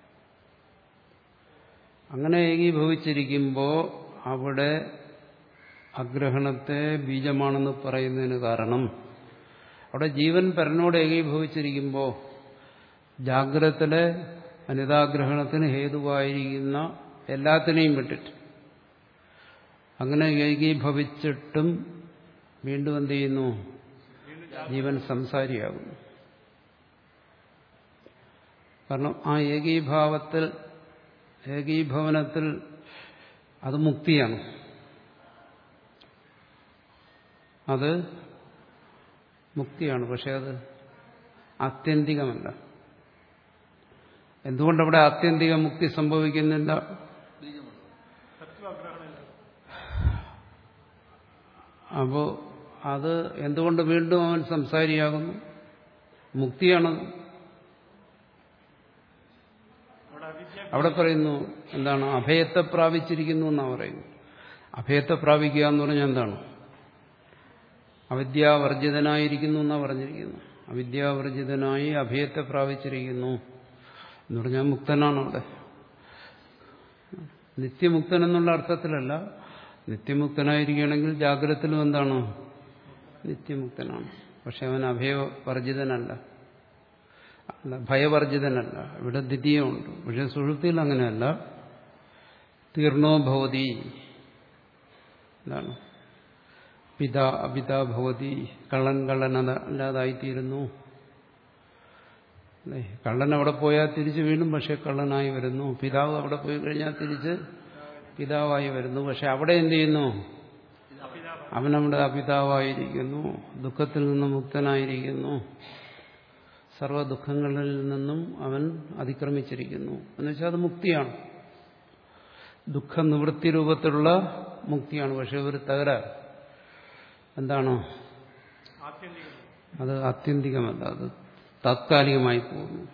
അങ്ങനെ ഏകീഭവിച്ചിരിക്കുമ്പോൾ അവിടെ അഗ്രഹണത്തെ ബീജമാണെന്ന് പറയുന്നതിന് കാരണം അവിടെ ജീവൻ പരനോട് ഏകീഭവിച്ചിരിക്കുമ്പോൾ ജാഗ്രതത്തിലെ അനിതാഗ്രഹണത്തിന് ഹേതുവായിരിക്കുന്ന എല്ലാത്തിനെയും വിട്ടിട്ട് അങ്ങനെ ഏകീഭവിച്ചിട്ടും വീണ്ടും എന്ത് ചെയ്യുന്നു? ജീവൻ സംസാരിയാകുന്നു. കാരണം ആ ഏകീഭാവത്തിൽ ഏകീഭവനത്തിൽ അത് മുക്തിയാണ്. അത് മുക്തിയാണ്. പക്ഷെ അത് ആത്യന്തികമല്ല. എന്തുകൊണ്ടവിടെ ആത്യന്തിക മുക്തി സംഭവിക്കുന്നില്ല? അപ്പോ അത് എന്തുകൊണ്ട് വീണ്ടും അവൻ സംസാരിയാകുന്നു? മുക്തിയാണ്. അവിടെ പറയുന്നു എന്താണ്? അഭയത്തെ പ്രാപിച്ചിരിക്കുന്നു എന്നാണ് പറയുന്നത്. അഭയത്തെ പ്രാപിക്കുക എന്ന് പറഞ്ഞാൽ എന്താണ്? അവിദ്യാവർജിതനായിരിക്കുന്നു എന്നാണ് പറഞ്ഞിരിക്കുന്നത്. അവിദ്യാവർജിതനായി അഭയത്തെ പ്രാപിച്ചിരിക്കുന്നു എന്ന് പറഞ്ഞാൽ മുക്തനാണ്. അവിടെ നിത്യമുക്തൻ എന്നുള്ള അർത്ഥത്തിലല്ല. നിത്യമുക്തനായിരിക്കുകയാണെങ്കിൽ ജാഗ്രതത്തിലും എന്താണ്? നിത്യമുക്തനാണ്. പക്ഷെ അവൻ അഭയവർജിതനല്ല, അല്ല ഭയവർജിതനല്ല. ഇവിടെ ദ്വിതീയമുണ്ട്. പക്ഷെ സുഷുപ്തിയിൽ അങ്ങനെയല്ല. തീർണോ ഭവതി, എന്താണ്? പിതാ അപിതാ ഭവതി. കള്ളൻ കള്ളനല്ലാതായിത്തീരുന്നു. കള്ളൻ അവിടെ പോയാൽ തിരിച്ച് വീണ്ടും പക്ഷെ കള്ളനായി വരുന്നു. പിതാവ് അവിടെ പോയി കഴിഞ്ഞാൽ തിരിച്ച് പിതാവായി വരുന്നു. പക്ഷെ അവിടെ എന്ത് ചെയ്യുന്നു? അവനവിടെ അപിതാവായിരിക്കുന്നു, ദുഃഖത്തിൽ നിന്നും മുക്തനായിരിക്കുന്നു, സർവ്വ ദുഃഖങ്ങളിൽ നിന്നും അവൻ അതിക്രമിച്ചിരിക്കുന്നു. എന്നുവെച്ചാൽ അത് മുക്തിയാണ്, ദുഃഖനിവൃത്തി രൂപത്തിലുള്ള മുക്തിയാണ്. പക്ഷെ ഒരു തകരാർ എന്താണ്? അത് ആത്യന്തികമല്ല, അത് താത്കാലികമായി പോകുന്നു.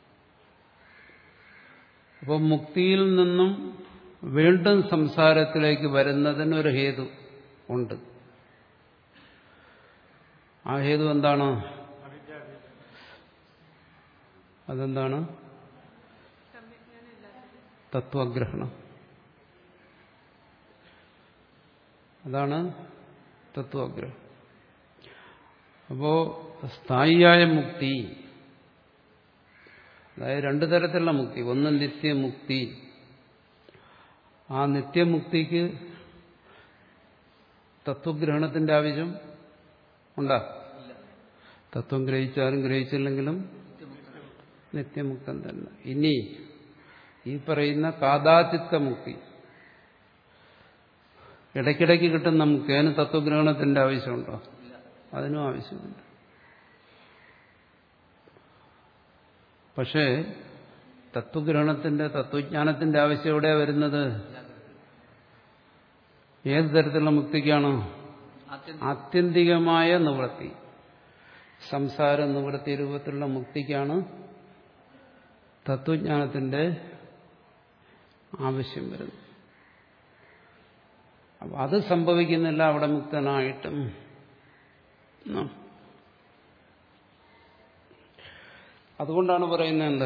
അപ്പോൾ മുക്തിയിൽ നിന്നും വീണ്ടും സംസാരത്തിലേക്ക് വരുന്നതിനൊരു ഹേതു ഉണ്ട്. ആ ഹേതു എന്താണ്? അതെന്താണ്? തത്വഗ്രഹണം. അതാണ് തത്വഗ്രഹം. അപ്പോ സ്ഥായിയായ മുക്തി, അതായത് രണ്ടു തരത്തിലുള്ള മുക്തി. ഒന്ന് നിത്യമുക്തി. ആ നിത്യമുക്തിക്ക് തത്വഗ്രഹണത്തിന്റെ ആവശ്യം ഉണ്ടാ? തത്വം ഗ്രഹിച്ചാലും ഗ്രഹിച്ചില്ലെങ്കിലും നിത്യമുക്തൻ തന്നെ. ഇനി ഈ പറയുന്ന കാദാചിത്ത മുക്തി, ഇടയ്ക്കിടയ്ക്ക് കിട്ടുന്ന മുക്തി, അതിന് തത്വഗ്രഹണത്തിന്റെ ആവശ്യമുണ്ടോ? അതിനും ആവശ്യമുണ്ട്. പക്ഷേ തത്വഗ്രഹണത്തിന്റെ തത്വജ്ഞാനത്തിന്റെ ആവശ്യം എവിടെയാണ് വരുന്നത്? ഏത് തരത്തിലുള്ള മുക്തിക്കാണ്? ആത്യന്തികമായ നിവൃത്തി, സംസാര നിവൃത്തി രൂപത്തിലുള്ള മുക്തിക്കാണ് തത്വജ്ഞാനത്തിന്റെ ആവശ്യം വരുന്നത്. അപ്പം അത് സംഭവിക്കുന്നില്ല അവിടെ മുക്തനായിട്ടും. അതുകൊണ്ടാണ് പറയുന്നത് എന്ത്?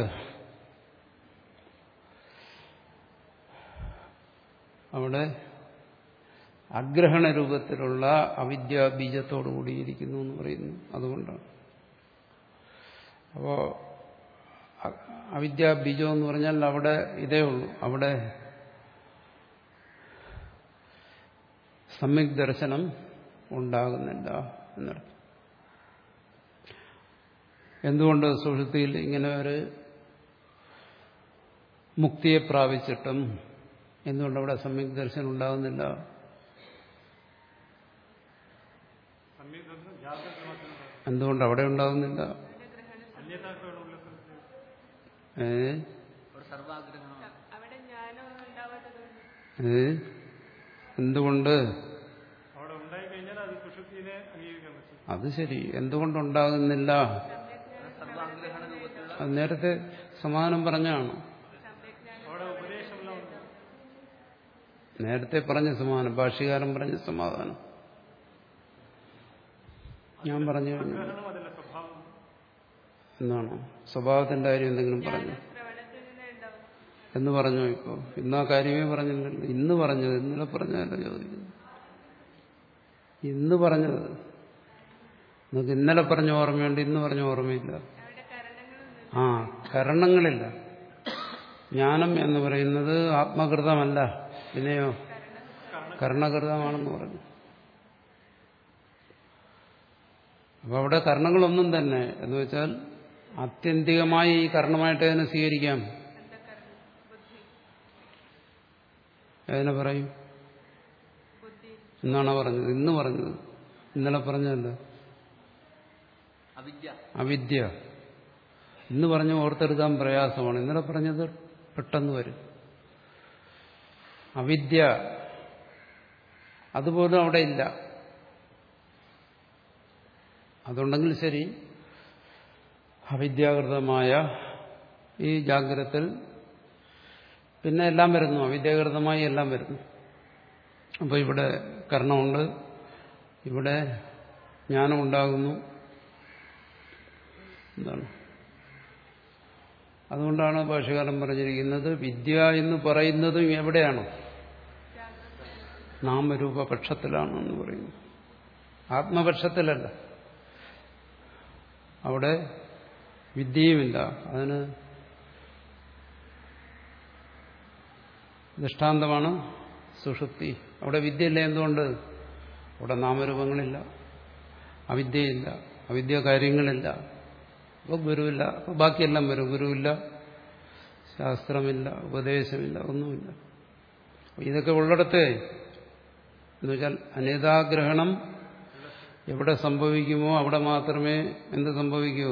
അവിടെ അഗ്രഹണ രൂപത്തിലുള്ള അവിദ്യാ ബീജത്തോടു കൂടിയിരിക്കുന്നു എന്ന് പറയുന്നു. അതുകൊണ്ടാണ്. അപ്പോ അവിദ്യാ ബീജം എന്ന് പറഞ്ഞാൽ അവിടെ ഇതേ ഉള്ളൂ, അവിടെ സമ്യക് ദർശനം ഉണ്ടാകുന്നില്ല എന്നർത്ഥം. എന്തുകൊണ്ട് സുഷുപ്തിയിൽ ഇങ്ങനെ ഒരു മുക്തിയെ പ്രാപിച്ചിട്ടും എന്തുകൊണ്ട് അവിടെ സമ്യക് ദർശനം ഉണ്ടാകുന്നില്ല? എന്തുകൊണ്ട് അവിടെ ഉണ്ടാകുന്നില്ല? ഏ ഏ എന്തുകൊണ്ട്? അത് ശരി, എന്തുകൊണ്ടുണ്ടാകുന്നില്ല? അത് നേരത്തെ സമാധാനം പറഞ്ഞാണ്. നേരത്തെ പറഞ്ഞ സമാധാനം, ഭാഷ്യകാരൻ പറഞ്ഞ സമാധാനം ഞാൻ പറഞ്ഞു. എന്നാണോ സ്വഭാവത്തിന്റെ കാര്യം എന്തെങ്കിലും പറഞ്ഞു എന്ന് പറഞ്ഞോ? ഇപ്പോ ഇന്ന് ആ കാര്യമേ പറഞ്ഞില്ലല്ലോ. ഇന്ന് പറഞ്ഞത്, ഇന്നലെ പറഞ്ഞതല്ല ചോദിക്കുന്നു. ഇന്ന് പറഞ്ഞത് നിങ്ങൾക്ക് ഇന്നലെ പറഞ്ഞ ഓർമ്മയുണ്ട്, ഇന്ന് പറഞ്ഞ ഓർമ്മയില്ല. ആ കരണങ്ങളില്ല. ജ്ഞാനം എന്ന് പറയുന്നത് ആത്മകൃതമല്ല, പിന്നെയോ കർണകൃതമാണെന്ന് പറഞ്ഞു. അപ്പൊ അവിടെ കർണങ്ങളൊന്നും തന്നെ എന്ന് വെച്ചാൽ ആത്യന്തികമായി ഈ കർണമായിട്ട് അതിനെ സ്വീകരിക്കാം. അതിനെ പറയും എന്നാണോ പറഞ്ഞത്? ഇന്ന് പറഞ്ഞത്, ഇന്നലെ പറഞ്ഞതല്ല. അവിദ്യ ഇന്ന് പറഞ്ഞ് ഓർത്തെടുക്കാൻ പ്രയാസമാണ്. ഇന്നലെ പറഞ്ഞത് പെട്ടെന്ന് വരും. അവിദ്യ അതുപോലും അവിടെ ഇല്ല. അതുണ്ടെങ്കിൽ ശരി, അവിദ്യാകൃതമായ ഈ ജാഗ്രതത്തിൽ പിന്നെ എല്ലാം വരുന്നു, അവിദ്യാകൃതമായി എല്ലാം വരുന്നു. അപ്പോൾ ഇവിടെ കർണമുണ്ട്, ഇവിടെ ജ്ഞാനമുണ്ടാകുന്നു. എന്താണ്? അതുകൊണ്ടാണ് ഭാഷ്യകാരൻ പറഞ്ഞിരിക്കുന്നത് വിദ്യ എന്ന് പറയുന്നതും എവിടെയാണ്? നാമരൂപപക്ഷത്തിലാണെന്ന് പറയുന്നു, ആത്മപക്ഷത്തിലല്ല. അവിടെ വിദ്യയുമില്ല. അതിന് ദൃഷ്ടാന്തമാണ് സുഷുപ്തി. അവിടെ വിദ്യയില്ല. എന്തുകൊണ്ട്? അവിടെ നാമരൂപങ്ങളില്ല, അവിദ്യയില്ല, അവിദ്യ കാര്യങ്ങളില്ല. അപ്പോൾ ഗുരുവില്ല. അപ്പോൾ ബാക്കിയെല്ലാം വരും. ഗുരുവില്ല, ശാസ്ത്രമില്ല, ഉപദേശമില്ല, ഒന്നുമില്ല. ഇതൊക്കെ ഉള്ളിടത്തെ എന്നുവെച്ചാൽ അന്യതാഗ്രഹണം എവിടെ സംഭവിക്കുമോ അവിടെ മാത്രമേ എന്ത് സംഭവിക്കൂ?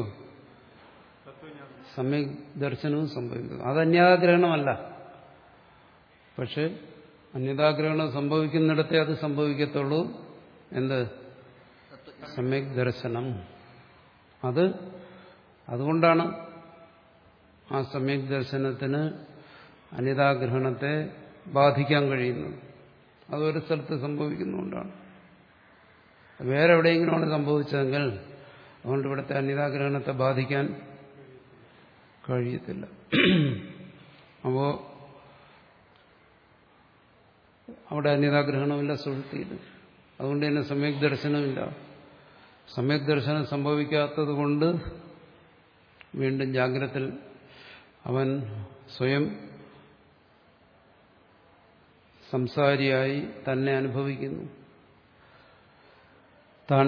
സമ്യക് ദർശനവും സംഭവിക്കുന്നു. അത് അന്യതാഗ്രഹണമല്ല. പക്ഷെ അന്യതാഗ്രഹണം സംഭവിക്കുന്നിടത്തെ അത് സംഭവിക്കത്തുള്ളൂ. എന്ത്? സമ്യക് ദർശനം. അത് അതുകൊണ്ടാണ് ആ സമ്യക് ദർശനത്തിന് അന്യതാഗ്രഹണത്തെ ബാധിക്കാൻ കഴിയുന്നത്. അതൊരു സ്ഥലത്ത് സംഭവിക്കുന്നുകൊണ്ടാണ്. വേറെ എവിടെയെങ്കിലുമാണ് സംഭവിച്ചതെങ്കിൽ അതുകൊണ്ട് ഇവിടുത്തെ അന്യതാഗ്രഹണത്തെ ബാധിക്കാൻ കഴിയത്തില്ല. അപ്പോ അവിടെ അന്യതാഗ്രഹണമില്ല, സുഷുപ്തിയിൽ. അതുകൊണ്ട് തന്നെ സമ്യക് ദർശനമില്ല. സമ്യക് ദർശനം സംഭവിക്കാത്തത് കൊണ്ട് വീണ്ടും ജാഗ്രതത്തിൽ അവൻ സ്വയം സംസാരിയായി തന്നെ അനുഭവിക്കുന്നു. താൻ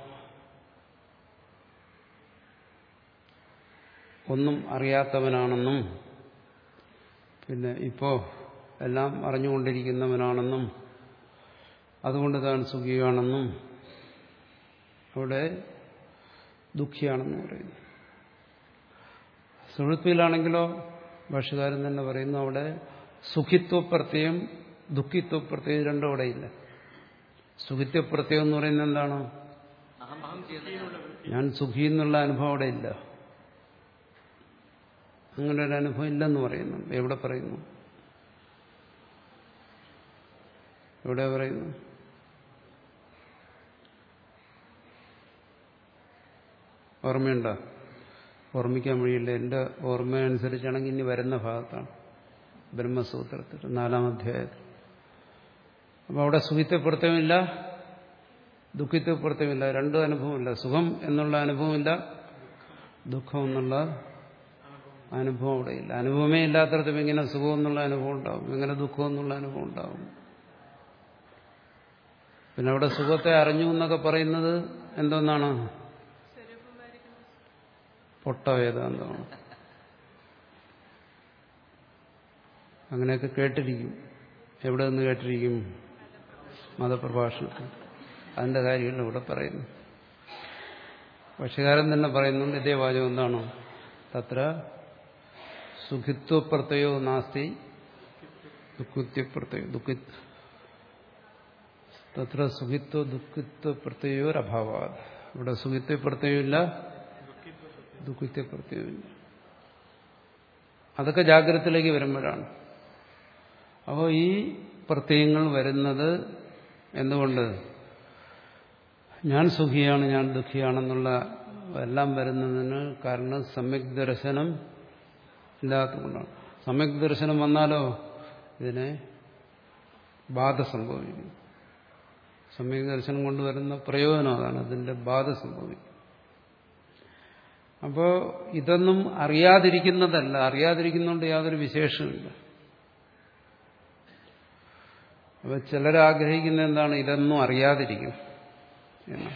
ഒന്നും അറിയാത്തവനാണെന്നും പിന്നെ ഇപ്പോ എല്ലാം അറിഞ്ഞുകൊണ്ടിരിക്കുന്നവനാണെന്നും അതുകൊണ്ട് താൻ സുഖിയാണെന്നും അവിടെ ദുഃഖിയാണെന്ന് പറയുന്നു. സുഷുപ്തിയിലാണെങ്കിലോ ഭാഷ്യകാരൻ തന്നെ പറയുന്നു അവിടെ സുഖിത്വപ്രത്യയം ദുഃഖിത്വപ്രത്യയം രണ്ടും അവിടെയില്ല. സുഖിത്വപ്രത്യയം എന്ന് പറയുന്നത് എന്താണ്? ഞാൻ സുഖി എന്നുള്ള അനുഭവം അവിടെ ഇല്ല. അങ്ങനെ ഒരു അനുഭവം ഇല്ലെന്ന് പറയുന്നു. എവിടെ പറയുന്നു? എവിടെ പറയുന്നു? ഓർമ്മയുണ്ടോ? ഓർമ്മിക്കാൻ വഴിയില്ല. എന്റെ ഓർമ്മയനുസരിച്ചാണെങ്കിൽ ഇനി വരുന്ന ഭാഗത്താണ്, ബ്രഹ്മസൂത്രത്തിൽ നാലാം അധ്യായത്തിൽ. അപ്പൊ അവിടെ സുഖിത്വപ്രത്യമില്ല, ദുഃഖിത്വപ്രത്യമില്ല, രണ്ടും അനുഭവമില്ല. സുഖം എന്നുള്ള അനുഭവമില്ല, ദുഃഖം എന്നുള്ള അനുഭവം അവിടെയില്ല. അനുഭവമേ ഇല്ലാത്തടത്തും എങ്ങനെ സുഖം എന്നുള്ള അനുഭവം ഉണ്ടാവും? എങ്ങനെ ദുഃഖം എന്നുള്ള അനുഭവം ഉണ്ടാവും? പിന്നെ അവിടെ സുഖത്തെ അറിഞ്ഞു എന്നൊക്കെ പറയുന്നത് എന്തെന്നാണ്? പൊട്ട വേദാന്തമാണ്. അങ്ങനെയൊക്കെ കേട്ടിരിക്കും. എവിടെ നിന്ന് കേട്ടിരിക്കും? മതപ്രഭാഷണത്തിൽ. അതിന്റെ കാര്യമല്ല ഇവിടെ പറയുന്നു. ഭാഷ്യകാരൻ തന്നെ പറയുന്നുണ്ട് ഇതേ വാചകം എന്താണ്? തത്ര സുഖിത്വപ്രത്യയോ നാസ്തി ദുഃഖിത്വപ്രത്യയോ ദുഃഖി തത്ര സുഖിത്വ ദുഃഖിത്വപ്രത്യയോരഭാവാത്. ഇവിടെ സുഖിത്വപ്രത്യയമില്ല, ദുഃഖിത്വപ്രത്യയമില്ല. അതൊക്കെ ജാഗ്രതത്തിലേക്ക് വരുമ്പോഴാണ്. അപ്പോൾ ഈ പ്രത്യയങ്ങൾ വരുന്നത് എന്തുകൊണ്ട്? ഞാൻ സുഖിയാണ്, ഞാൻ ദുഃഖിയാണെന്നുള്ള എല്ലാം വരുന്നതിന് കാരണം സമ്യക് ദർശനം ഇല്ലാത്തതുകൊണ്ടാണ്. സമ്യക് ദർശനം വന്നാലോ ഇതിനെ ബാധ സംഭവിക്കും. സമ്യക് ദർശനം കൊണ്ടുവരുന്ന പ്രയോജനം അതാണ്, അതിന്റെ ബാധ സംഭവിക്കും. അപ്പോൾ ഇതൊന്നും അറിയാതിരിക്കുന്നതല്ല. അറിയാതിരിക്കുന്നതുകൊണ്ട് യാതൊരു വിശേഷമില്ല. അപ്പോൾ ചിലരാഗ്രഹിക്കുന്ന എന്താണ്? ഇതൊന്നും അറിയാതിരിക്കും എന്ന്.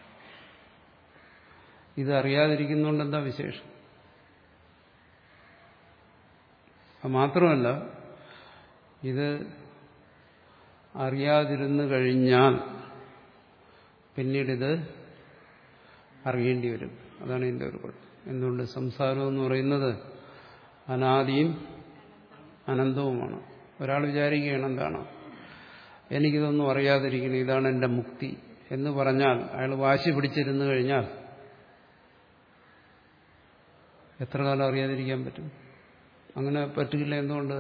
ഇത് അറിയാതിരിക്കുന്നതുകൊണ്ട് എന്താ വിശേഷം? അത് മാത്രമല്ല, ഇത് അറിയാതിരുന്നു കഴിഞ്ഞാൽ പിന്നീടിത് അറിയേണ്ടി വരും. അതാണ് ഇതിൻ്റെ ഒരു കുഴപ്പം. എന്തുകൊണ്ട്? സംസാരം എന്ന് പറയുന്നത് അനാദിയും അനന്തവുമാണ്. ഒരാൾ വിചാരിക്കുകയാണ് എന്താണ്, എനിക്കിതൊന്നും അറിയാതിരിക്കണം, ഇതാണ് എൻ്റെ മുക്തി എന്ന് പറഞ്ഞാൽ അയാൾ വാശി പിടിച്ചിരുന്നു കഴിഞ്ഞാൽ എത്ര കാലം അറിയാതിരിക്കാൻ പറ്റും? അങ്ങനെ പറ്റില്ല. എന്തുകൊണ്ട്?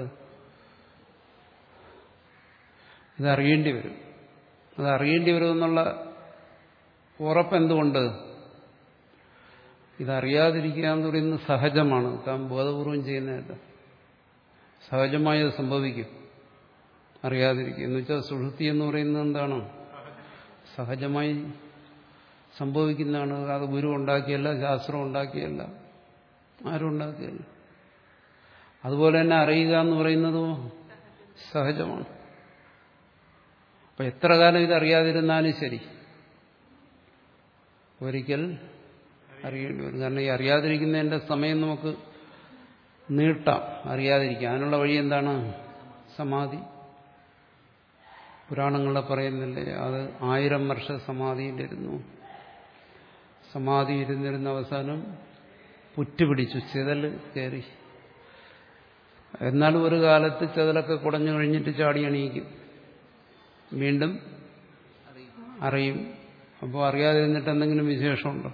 ഇത് അറിയേണ്ടി വരും. അത് അറിയേണ്ടി വരുമെന്നുള്ള ഉറപ്പെന്തുകൊണ്ട്? ഇതറിയാതിരിക്കുക എന്ന് പറയുന്നത് സഹജമാണ്. താൻ ബോധപൂർവം ചെയ്യുന്നതല്ല, സഹജമായി അത് സംഭവിക്കും. അറിയാതിരിക്കുക എന്ന് വെച്ചാൽ സുഷുപ്തി എന്ന് പറയുന്നത് എന്താണ്? സഹജമായി സംഭവിക്കുന്നതാണ്. അത് ഗുരു ഉണ്ടാക്കിയല്ല, ശാസ്ത്രം ഉണ്ടാക്കിയല്ല, ആരും ഉണ്ടാക്കിയല്ല. അതുപോലെ തന്നെ അറിയുക എന്ന് പറയുന്നതോ സഹജമാണ്. അപ്പൊ എത്ര കാലം ഇത് അറിയാതിരുന്നാലും ശരി, ഒരിക്കൽ അറിയേണ്ടി വരും. കാരണം ഈ അറിയാതിരിക്കുന്നതിന്റെ സമയം നമുക്ക് നീട്ടാം, അറിയാതിരിക്കാം. അതിനുള്ള വഴി എന്താണ്? സമാധി. പുരാണങ്ങളെ പറയുന്നില്ലേ, അത് ആയിരം വർഷ സമാധിയിലിരുന്നു. സമാധി ഇരുന്നിരുന്ന അവസാനം പുറ്റുപിടിച്ചു, ചിതൽ കയറി. എന്നാലും ഒരു കാലത്ത് ചിതലൊക്കെ കുടഞ്ഞു കഴിഞ്ഞിട്ട് ചാടി എണീക്കും, വീണ്ടും അറിയും. അപ്പോൾ അറിയാതെ ഇരുന്നിട്ട് എന്തെങ്കിലും വിശേഷമുണ്ടോ?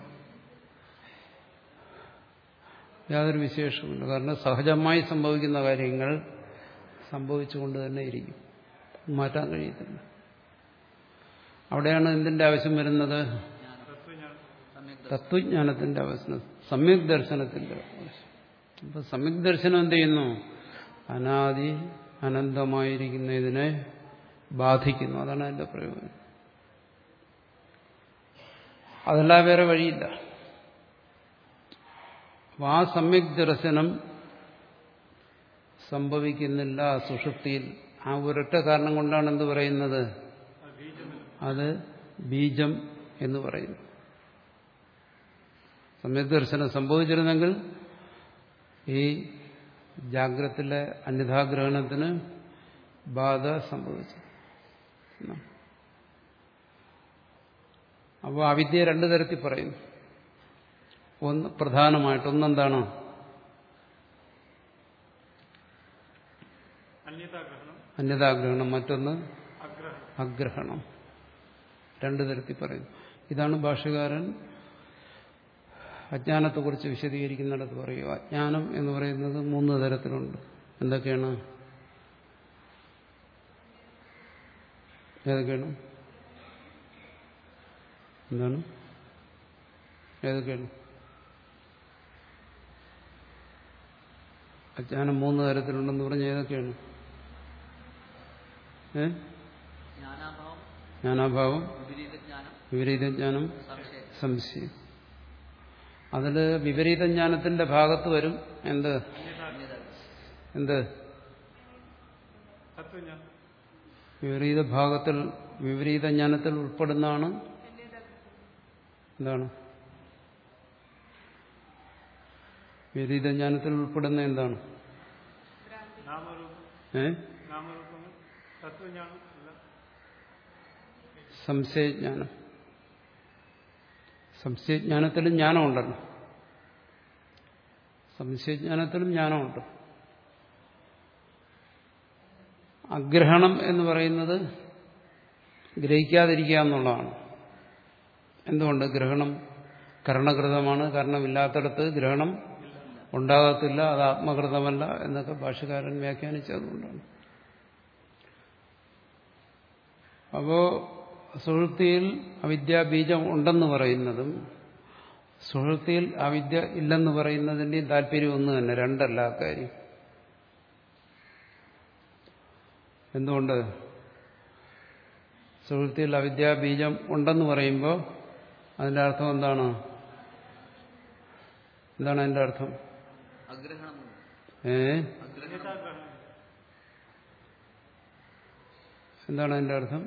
യാതൊരു വിശേഷമില്ല. കാരണം സഹജമായി സംഭവിക്കുന്ന കാര്യങ്ങൾ സംഭവിച്ചുകൊണ്ട് തന്നെ ഇരിക്കും, മാറ്റാൻ കഴിയത്തില്ല. അവിടെയാണ് എന്തിന്റെ ആവശ്യം വരുന്നത്? തത്വജ്ഞാനത്തിന്റെ ആവശ്യം, സമ്യക് ദർശനത്തിന്റെ ആവശ്യം. അപ്പൊ സമ്യക് ദർശനം എന്ത് ചെയ്യുന്നു? അനാദി അനന്തമായിരിക്കുന്ന ഇതിനെ ബാധിക്കുന്നു. അതാണ് അതിന്റെ പ്രയോജനം. അതല്ല വേറെ വഴിയില്ല. അപ്പൊ ആ സമ്യക് ദർശനം സംഭവിക്കുന്നില്ല സുഷുപ്തിയിൽ. ആ ഒരൊറ്റ കാരണം കൊണ്ടാണ് എന്ത് പറയുന്നത്? അത് ബീജം എന്ന് പറയുന്നു. സമ്യക് ദർശനം സംഭവിച്ചിരുന്നെങ്കിൽ ഈ ജാഗ്രത്തിലെ അന്യഥാഗ്രഹണത്തിന് ബാധ സംഭവിച്ചു. അപ്പോൾ അവിദ്യ രണ്ടു തരത്തിൽ പറയുന്നു. ഒന്ന് പ്രധാനമായിട്ട് ഒന്നെന്താണ്? അന്യതാഗ്രഹണം. മറ്റൊന്ന് അഗ്രഹണം. രണ്ടു തരത്തിൽ പറയുന്നു. ഇതാണ് ഭാഷ്യകാരൻ അജ്ഞാനത്തെക്കുറിച്ച് വിശദീകരിക്കുന്നിടത്ത് പറയുക. അജ്ഞാനം എന്ന് പറയുന്നത് മൂന്ന് തരത്തിലുണ്ട്. എന്തൊക്കെയാണ്? ഏതൊക്കെയാണ്? എന്താണ്? ഏതൊക്കെയാണ്? അജ്ഞാനം മൂന്ന് തരത്തിലുണ്ടെന്ന് പറഞ്ഞാൽ ഏതൊക്കെയാണ്? ഏ ജ്ഞാനാഭാവം, വിപരീതജ്ഞാനം, സംശയം. അതിൽ വിപരീതജ്ഞാനത്തിന്റെ ഭാഗത്ത് വരും എന്ത്? എന്ത്? വിപരീത ഭാഗത്തിൽ, വിപരീതജ്ഞാനത്തിൽ ഉൾപ്പെടുന്നതാണ് എന്താണ്? വിപരീതജ്ഞാനത്തിൽ ഉൾപ്പെടുന്ന എന്താണ്? ഏ സംശയജ്ഞാനം. സംശയജ്ഞാനത്തിലും ജ്ഞാനമുണ്ടല്ലോ. സംശയജ്ഞാനത്തിലും ജ്ഞാനമുണ്ട്. അഗ്രഹണം എന്ന് പറയുന്നത് ഗ്രഹിക്കാതിരിക്കുക എന്നുള്ളതാണ്. എന്തുകൊണ്ട്? ഗ്രഹണം കർണകൃതമാണ്. കർണമില്ലാത്തടത്ത് ഗ്രഹണം ഉണ്ടാകത്തില്ല. അത് ആത്മകൃതമല്ല എന്നൊക്കെ ഭാഷ്യകാരൻ വ്യാഖ്യാനിച്ചതുകൊണ്ടാണ്. അപ്പോ സുഷുപ്തിയിൽ അവിദ്യാബീജം ഉണ്ടെന്ന് പറയുന്നതും സുഷുപ്തിയിൽ അവിദ്യ ഇല്ലെന്ന് പറയുന്നതിന്റെയും താല്പര്യം ഒന്ന് തന്നെ, രണ്ടല്ല ആ കാര്യം. എന്തുകൊണ്ട്? സുഷുപ്തിയിൽ അവിദ്യാബീജം ഉണ്ടെന്ന് പറയുമ്പോൾ അതിന്റെ അർത്ഥം എന്താണ്? എന്താണ് അതിന്റെ അർത്ഥം? ഏ എന്താണ് അതിന്റെ അർത്ഥം?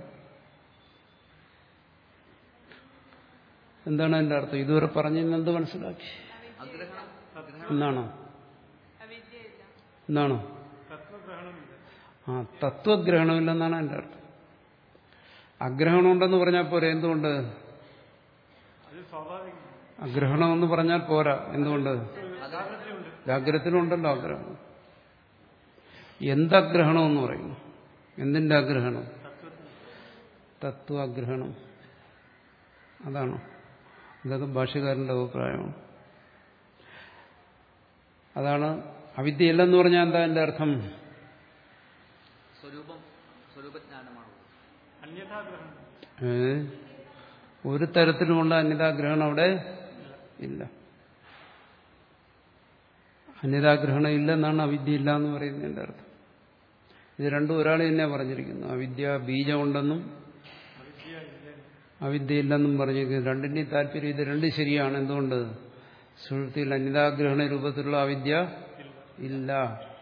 എന്താണ് അതിന്റെ അർത്ഥം? ഇതുവരെ പറഞ്ഞതിന് എന്ത് മനസ്സിലാക്കി? എന്നാണോ? എന്നാണോ? ആ തത്വഗ്രഹണമില്ലെന്നാണ് അതിന്റെ അർത്ഥം. അഗ്രഹണം ഉണ്ടെന്ന് പറഞ്ഞാൽ പോരാ. എന്തുകൊണ്ട്? അഗ്രഹണം എന്ന് പറഞ്ഞാൽ പോരാ. എന്തുകൊണ്ട്? ജാഗ്രതത്തിലുണ്ടല്ലോ ആഗ്രഹണം. എന്താഗ്രഹണം എന്ന് പറയുന്നു? എന്തിന്റെ ആഗ്രഹണം? തത്വാഗ്രഹണം. അതാണോ? ഇതൊക്കെ ഭാഷ്യകാരന്റെ അഭിപ്രായമാണ്. അതാണ് അവിദ്യയില്ലെന്ന് പറഞ്ഞാൽ എന്താ എന്റെ അർത്ഥം? ഏ ഒരു തരത്തിലുമുള്ള അന്യതാഗ്രഹണം അവിടെ ഇല്ല. അന്യതാഗ്രഹണം ഇല്ലെന്നാണ് അവിദ്യ ഇല്ല എന്ന് പറയുന്നതിന്റെ അർത്ഥം. ഇത് രണ്ടും ഒരാൾ തന്നെ പറഞ്ഞിരിക്കുന്നു. അവിദ്യ ബീജമുണ്ടെന്നും അവിദ്യ ഇല്ലെന്നും പറഞ്ഞിരിക്കുന്നു. രണ്ടിന്റെയും താല്പര്യം ഇത് രണ്ടും ശരിയാണ്. എന്തുകൊണ്ട്? സുഷുപ്തിയിൽ അന്യതാഗ്രഹണ രൂപത്തിലുള്ള അവിദ്യ ഇല്ല.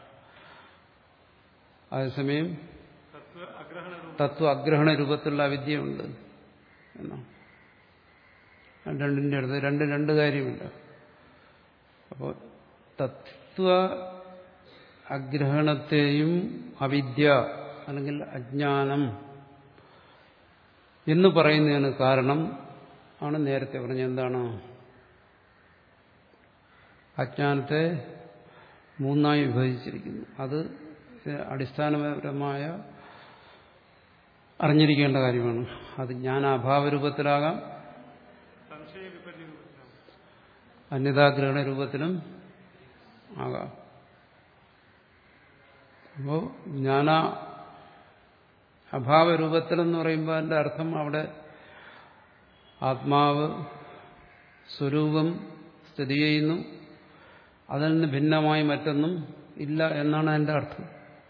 അതേസമയം തത്വ അഗ്രഹണ രൂപത്തിലുള്ള അവിദ്യയുണ്ട് എന്നാണ്. രണ്ടിന്റെ അടുത്ത് രണ്ട് രണ്ട് കാര്യമില്ല. അപ്പോൾ തത്വ അഗ്രഹണത്തെയും അവിദ്യ അല്ലെങ്കിൽ അജ്ഞാനം എന്ന് പറയുന്നതിന് കാരണം ആണ് നേരത്തെ പറഞ്ഞ എന്താണ്? അജ്ഞാനത്തെ മൂന്നായി വിഭജിച്ചിരിക്കുന്നു. അത് അടിസ്ഥാനപരമായ അറിഞ്ഞിരിക്കേണ്ട കാര്യമാണ്. അത് ജ്ഞാനാഭാവരൂപത്തിലാകാം, അന്യഥാഗ്രഹണ രൂപത്തിലും ആകാം. അപ്പോൾ ജ്ഞാന അഭാവരൂപത്തിലെന്ന് പറയുമ്പോൾ അതിൻ്റെ അർത്ഥം അവിടെ ആത്മാവ് സ്വരൂപം സ്ഥിതി ചെയ്യുന്നു, അതിൽ നിന്ന് ഭിന്നമായി മറ്റൊന്നും ഇല്ല എന്നാണ് അതിൻ്റെ അർത്ഥം.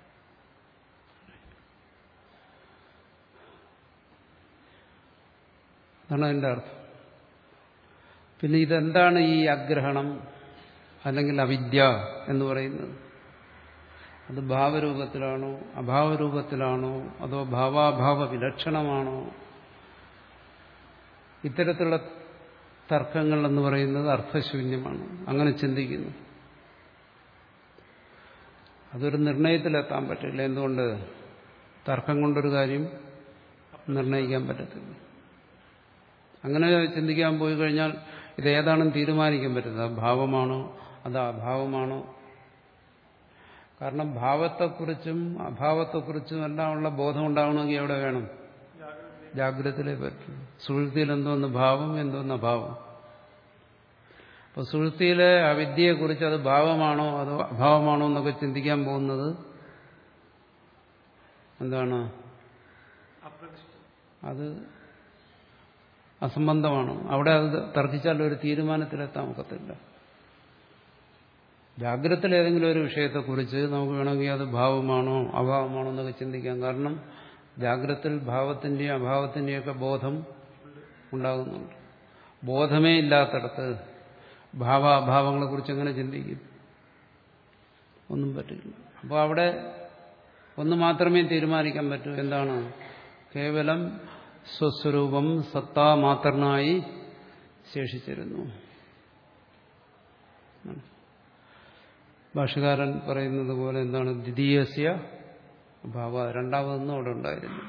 അതാണ് അതിൻ്റെ അർത്ഥം. പിന്നെ ഇതെന്താണ് ഈ അഗ്രഹണം അല്ലെങ്കിൽ അവിദ്യ എന്ന് പറയുന്നത്? അത് ഭാവരൂപത്തിലാണോ അഭാവരൂപത്തിലാണോ അതോ ഭാവാഭാവ വിലക്ഷണമാണോ? ഇത്തരത്തിലുള്ള തർക്കങ്ങൾ എന്ന് പറയുന്നത് അർത്ഥശൂന്യമാണ്. അങ്ങനെ ചിന്തിക്കുന്നു. അതൊരു നിർണയത്തിലെത്താൻ പറ്റില്ല. എന്തുകൊണ്ട്? തർക്കം കൊണ്ടൊരു കാര്യം നിർണയിക്കാൻ പറ്റത്തില്ല. അങ്ങനെ ചിന്തിക്കാൻ പോയി കഴിഞ്ഞാൽ ഇതേതാണെന്ന് തീരുമാനിക്കാൻ പറ്റില്ല. ഭാവമാണോ അത് അഭാവമാണോ? കാരണം ഭാവത്തെക്കുറിച്ചും അഭാവത്തെക്കുറിച്ചും എല്ലാം ഉള്ള ബോധം ഉണ്ടാവണമെങ്കിൽ എവിടെ വേണം? ജാഗ്രതയിലേ പറ്റും. സുഷുപ്തിയിൽ എന്തോന്ന് ഭാവം, എന്തോന്ന് അഭാവം. അപ്പൊ സുഷുപ്തിയിലെ അവിദ്യയെക്കുറിച്ച് അത് ഭാവമാണോ അതോ അഭാവമാണോ എന്നൊക്കെ ചിന്തിക്കാൻ പോകുന്നത് എന്താണ്? അത് അസംബന്ധമാണ്. അവിടെ അത് തർക്കിച്ചാൽ ഒരു തീരുമാനത്തിലെത്താൻ ഒക്കത്തില്ല. ജാഗ്രതയിൽ ഏതെങ്കിലും ഒരു വിഷയത്തെക്കുറിച്ച് നമുക്ക് വേണമെങ്കിൽ അത് ഭാവമാണോ അഭാവമാണോ എന്നൊക്കെ ചിന്തിക്കാം. കാരണം ജാഗ്രതയിൽ ഭാവത്തിന്റെയും അഭാവത്തിന്റെയൊക്കെ ബോധം ഉണ്ടാകുന്നുണ്ട്. ബോധമേ ഇല്ലാത്തടത്ത് ഭാവ അഭാവങ്ങളെ കുറിച്ച് എങ്ങനെ ചിന്തിക്കും? ഒന്നും പറ്റില്ല. അപ്പോൾ അവിടെ ഒന്ന് മാത്രമേ തീരുമാനിക്കാൻ പറ്റൂ. എന്താണ്? കേവലം സ്വസ്വരൂപം സത്താ മാത്രനായി ശേഷിച്ചിരുന്നു. ഭാഷകാരൻ പറയുന്നത് പോലെ എന്താണ്? ദ്വിതീയസ്യ ഭാവ, രണ്ടാമതൊന്നും അവിടെ ഉണ്ടായിരുന്നു.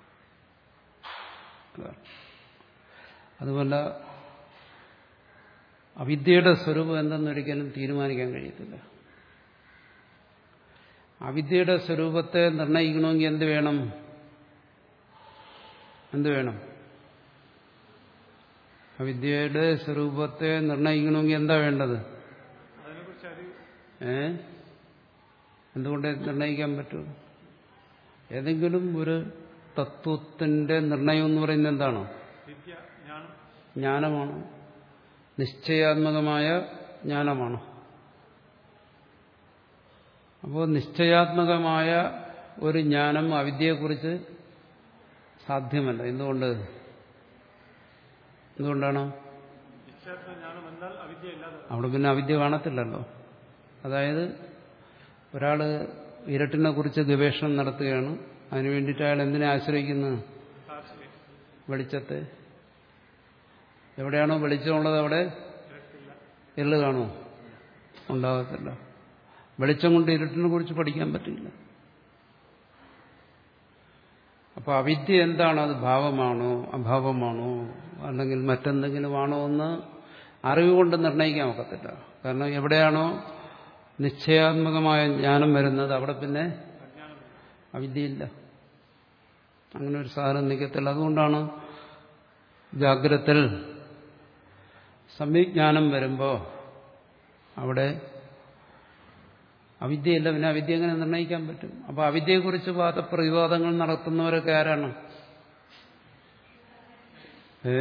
അതുപോലെ അവിദ്യയുടെ സ്വരൂപം എന്തെന്നൊരിക്കലും തീരുമാനിക്കാൻ കഴിയത്തില്ല. അവിദ്യയുടെ സ്വരൂപത്തെ നിർണയിക്കണമെങ്കിൽ എന്ത് വേണം? എന്ത് വേണം? അവിദ്യയുടെ സ്വരൂപത്തെ നിർണയിക്കണമെങ്കിൽ എന്താ വേണ്ടത്? ഏ എന്തുകൊണ്ട് നിർണയിക്കാൻ പറ്റൂ? ഏതെങ്കിലും ഒരു തത്വത്തിന്റെ നിർണയം എന്ന് പറയുന്നത് എന്താണ്? ജ്ഞാനമാണ്. നിശ്ചയാത്മകമായ ജ്ഞാനമാണ്. അപ്പോൾ നിശ്ചയാത്മകമായ ഒരു ജ്ഞാനം അവിദ്യയെക്കുറിച്ച് സാധ്യമല്ല. എന്തുകൊണ്ട്? എന്തുകൊണ്ടാണ്? അവിടെ പിന്നെ അവിദ്യ കാണത്തില്ലല്ലോ. അതായത് ഒരാൾ ഇരട്ടിനെ കുറിച്ച് ഗവേഷണം നടത്തുകയാണ്. അതിനു വേണ്ടിയിട്ട് അയാൾ എന്തിനെ ആശ്രയിക്കുന്നു? വെളിച്ചത്തെ. എവിടെയാണോ വെളിച്ചമുള്ളത് അവിടെ ഇരുള് കാണുമോ? ഉണ്ടാകത്തില്ല. വെളിച്ചം കൊണ്ട് ഇരുട്ടിനെ കുറിച്ച് പഠിക്കാൻ പറ്റില്ല. അപ്പൊ അവിദ്യ എന്താണ്? അത് ഭാവമാണോ അഭാവമാണോ അല്ലെങ്കിൽ മറ്റെന്തെങ്കിലും ആണോ എന്ന് അറിവുകൊണ്ട് നിർണയിക്കാൻ ഒക്കത്തില്ല. കാരണം എവിടെയാണോ നിശ്ചയാത്മകമായ ജ്ഞാനം വരുന്നത് അവിടെ പിന്നെ അവിദ്യയില്ല. അങ്ങനെ ഒരു സാധനം നിൽക്കത്തില്ല. അതുകൊണ്ടാണ് ജാഗ്രതയിൽ സമ്യജ്ഞാനം വരുമ്പോൾ അവിടെ അവിദ്യയില്ല. പിന്നെ അവിദ്യ എങ്ങനെ നിർണ്ണയിക്കാൻ പറ്റും? അപ്പൊ അവിദ്യയെക്കുറിച്ച് വാദപ്രതിവാദങ്ങൾ നടത്തുന്നവരൊക്കെ ആരാണ്? ഏ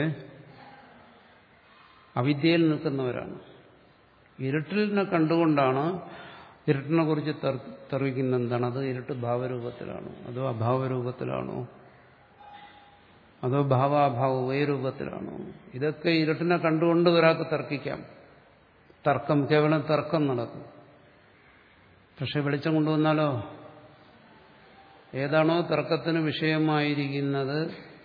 അവിദ്യയിൽ നിൽക്കുന്നവരാണ്. ഇരുട്ടിനെ കണ്ടുകൊണ്ടാണ് ഇരുട്ടിനെ കുറിച്ച് തർക്കിക്കുന്നത്. എന്താണ്? അത് ഇരുട്ട് ഭാവരൂപത്തിലാണോ അതോ അഭാവരൂപത്തിലാണോ അതോ ഭാവാഭാവ ഉഭയരൂപത്തിലാണോ? ഇതൊക്കെ ഇരുട്ടിനെ കണ്ടുകൊണ്ട് ഒരാൾക്ക് തർക്കിക്കാം. തർക്കം കേവലം തർക്കം നടക്കും. പക്ഷെ വെളിച്ചം കൊണ്ടുവന്നാലോ ഏതാണോ തർക്കത്തിന് വിഷയമായിരിക്കുന്നത്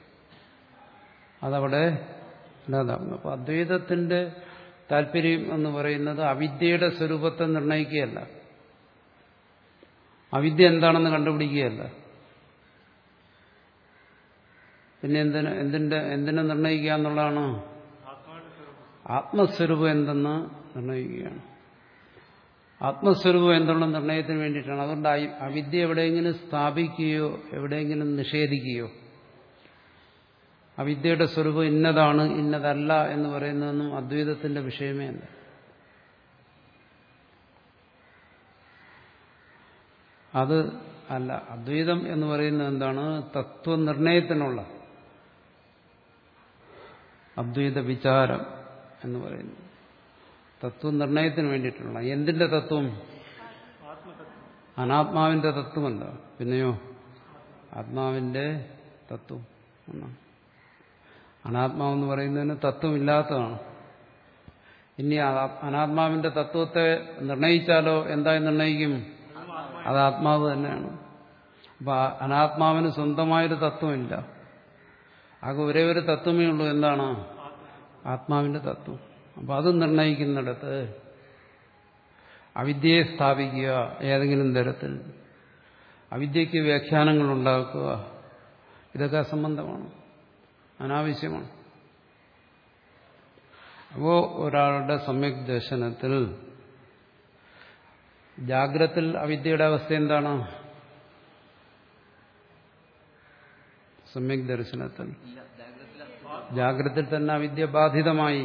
അതവിടെ ഇല്ലാതാകുന്നു. അപ്പൊ അദ്വൈതത്തിന്റെ താല്പര്യം എന്ന് പറയുന്നത് അവിദ്യയുടെ സ്വരൂപത്തെ നിർണയിക്കുകയല്ല, അവിദ്യ എന്താണെന്ന് കണ്ടുപിടിക്കുകയല്ല. പിന്നെ എന്തിന് എന്തിന്റെ എന്തിനെ നിർണയിക്കുക എന്നുള്ളതാണ്? ആത്മാവിന്റെ സ്വരൂപം. ആത്മസ്വരൂപം എന്തെന്ന് നിർണയിക്കുകയാണ്. ആത്മസ്വരൂപം എന്നുള്ള നിർണയത്തിന് വേണ്ടിയിട്ടാണ്. അതുകൊണ്ട് അവിദ്യ എവിടെയെങ്കിലും സ്ഥാപിക്കുകയോ എവിടെയെങ്കിലും നിഷേധിക്കുകയോ അവിദ്യയുടെ സ്വരൂപം ഇന്നതാണ് ഇന്നതല്ല എന്ന് പറയുന്നതൊന്നും അദ്വൈതത്തിന്റെ വിഷയമേ അല്ല. അത് അല്ല. അദ്വൈതം എന്ന് പറയുന്നത് എന്താണ്? തത്വനിർണയത്തിനുള്ള അദ്വൈത വിചാരം എന്ന് പറയുന്നത് തത്വനിർണയത്തിന് വേണ്ടിയിട്ടുള്ള. എന്തിന്റെ തത്വം? അനാത്മാവിന്റെ തത്വമല്ല, പിന്നെയോ ആത്മാവിന്റെ തത്വം എന്നാണ്. അനാത്മാവെന്ന് പറയുന്നതിന് തത്വമില്ലാത്തതാണ്. ഇനി അനാത്മാവിന്റെ തത്വത്തെ നിർണയിച്ചാലോ എന്തായി നിർണയിക്കും? അത് ആത്മാവ് തന്നെയാണ്. അപ്പൊ അനാത്മാവിന് സ്വന്തമായൊരു തത്വമില്ല. ആകെ ഒരേ ഒരു തത്വമേ ഉള്ളൂ. എന്താണ്? ആത്മാവിന്റെ തത്വം. അപ്പൊ അത് നിർണയിക്കുന്നിടത്ത് അവിദ്യയെ സ്ഥാപിക്കുക, ഏതെങ്കിലും തരത്തിൽ അവിദ്യക്ക് വ്യാഖ്യാനങ്ങൾ ഉണ്ടാക്കുക, ഇതൊക്കെ അസംബന്ധമാണ്, അനാവശ്യമാണ്. അപ്പോ ഒരാളുടെ സമ്യക് ദർശനത്തിൽ ജാഗ്രത്തിൽ അവിദ്യയുടെ അവസ്ഥ എന്താണ്? സമ്യക് ദർശനത്തിൽ ജാഗ്രത്തിൽ തന്നെ അവിദ്യ ബാധിതമായി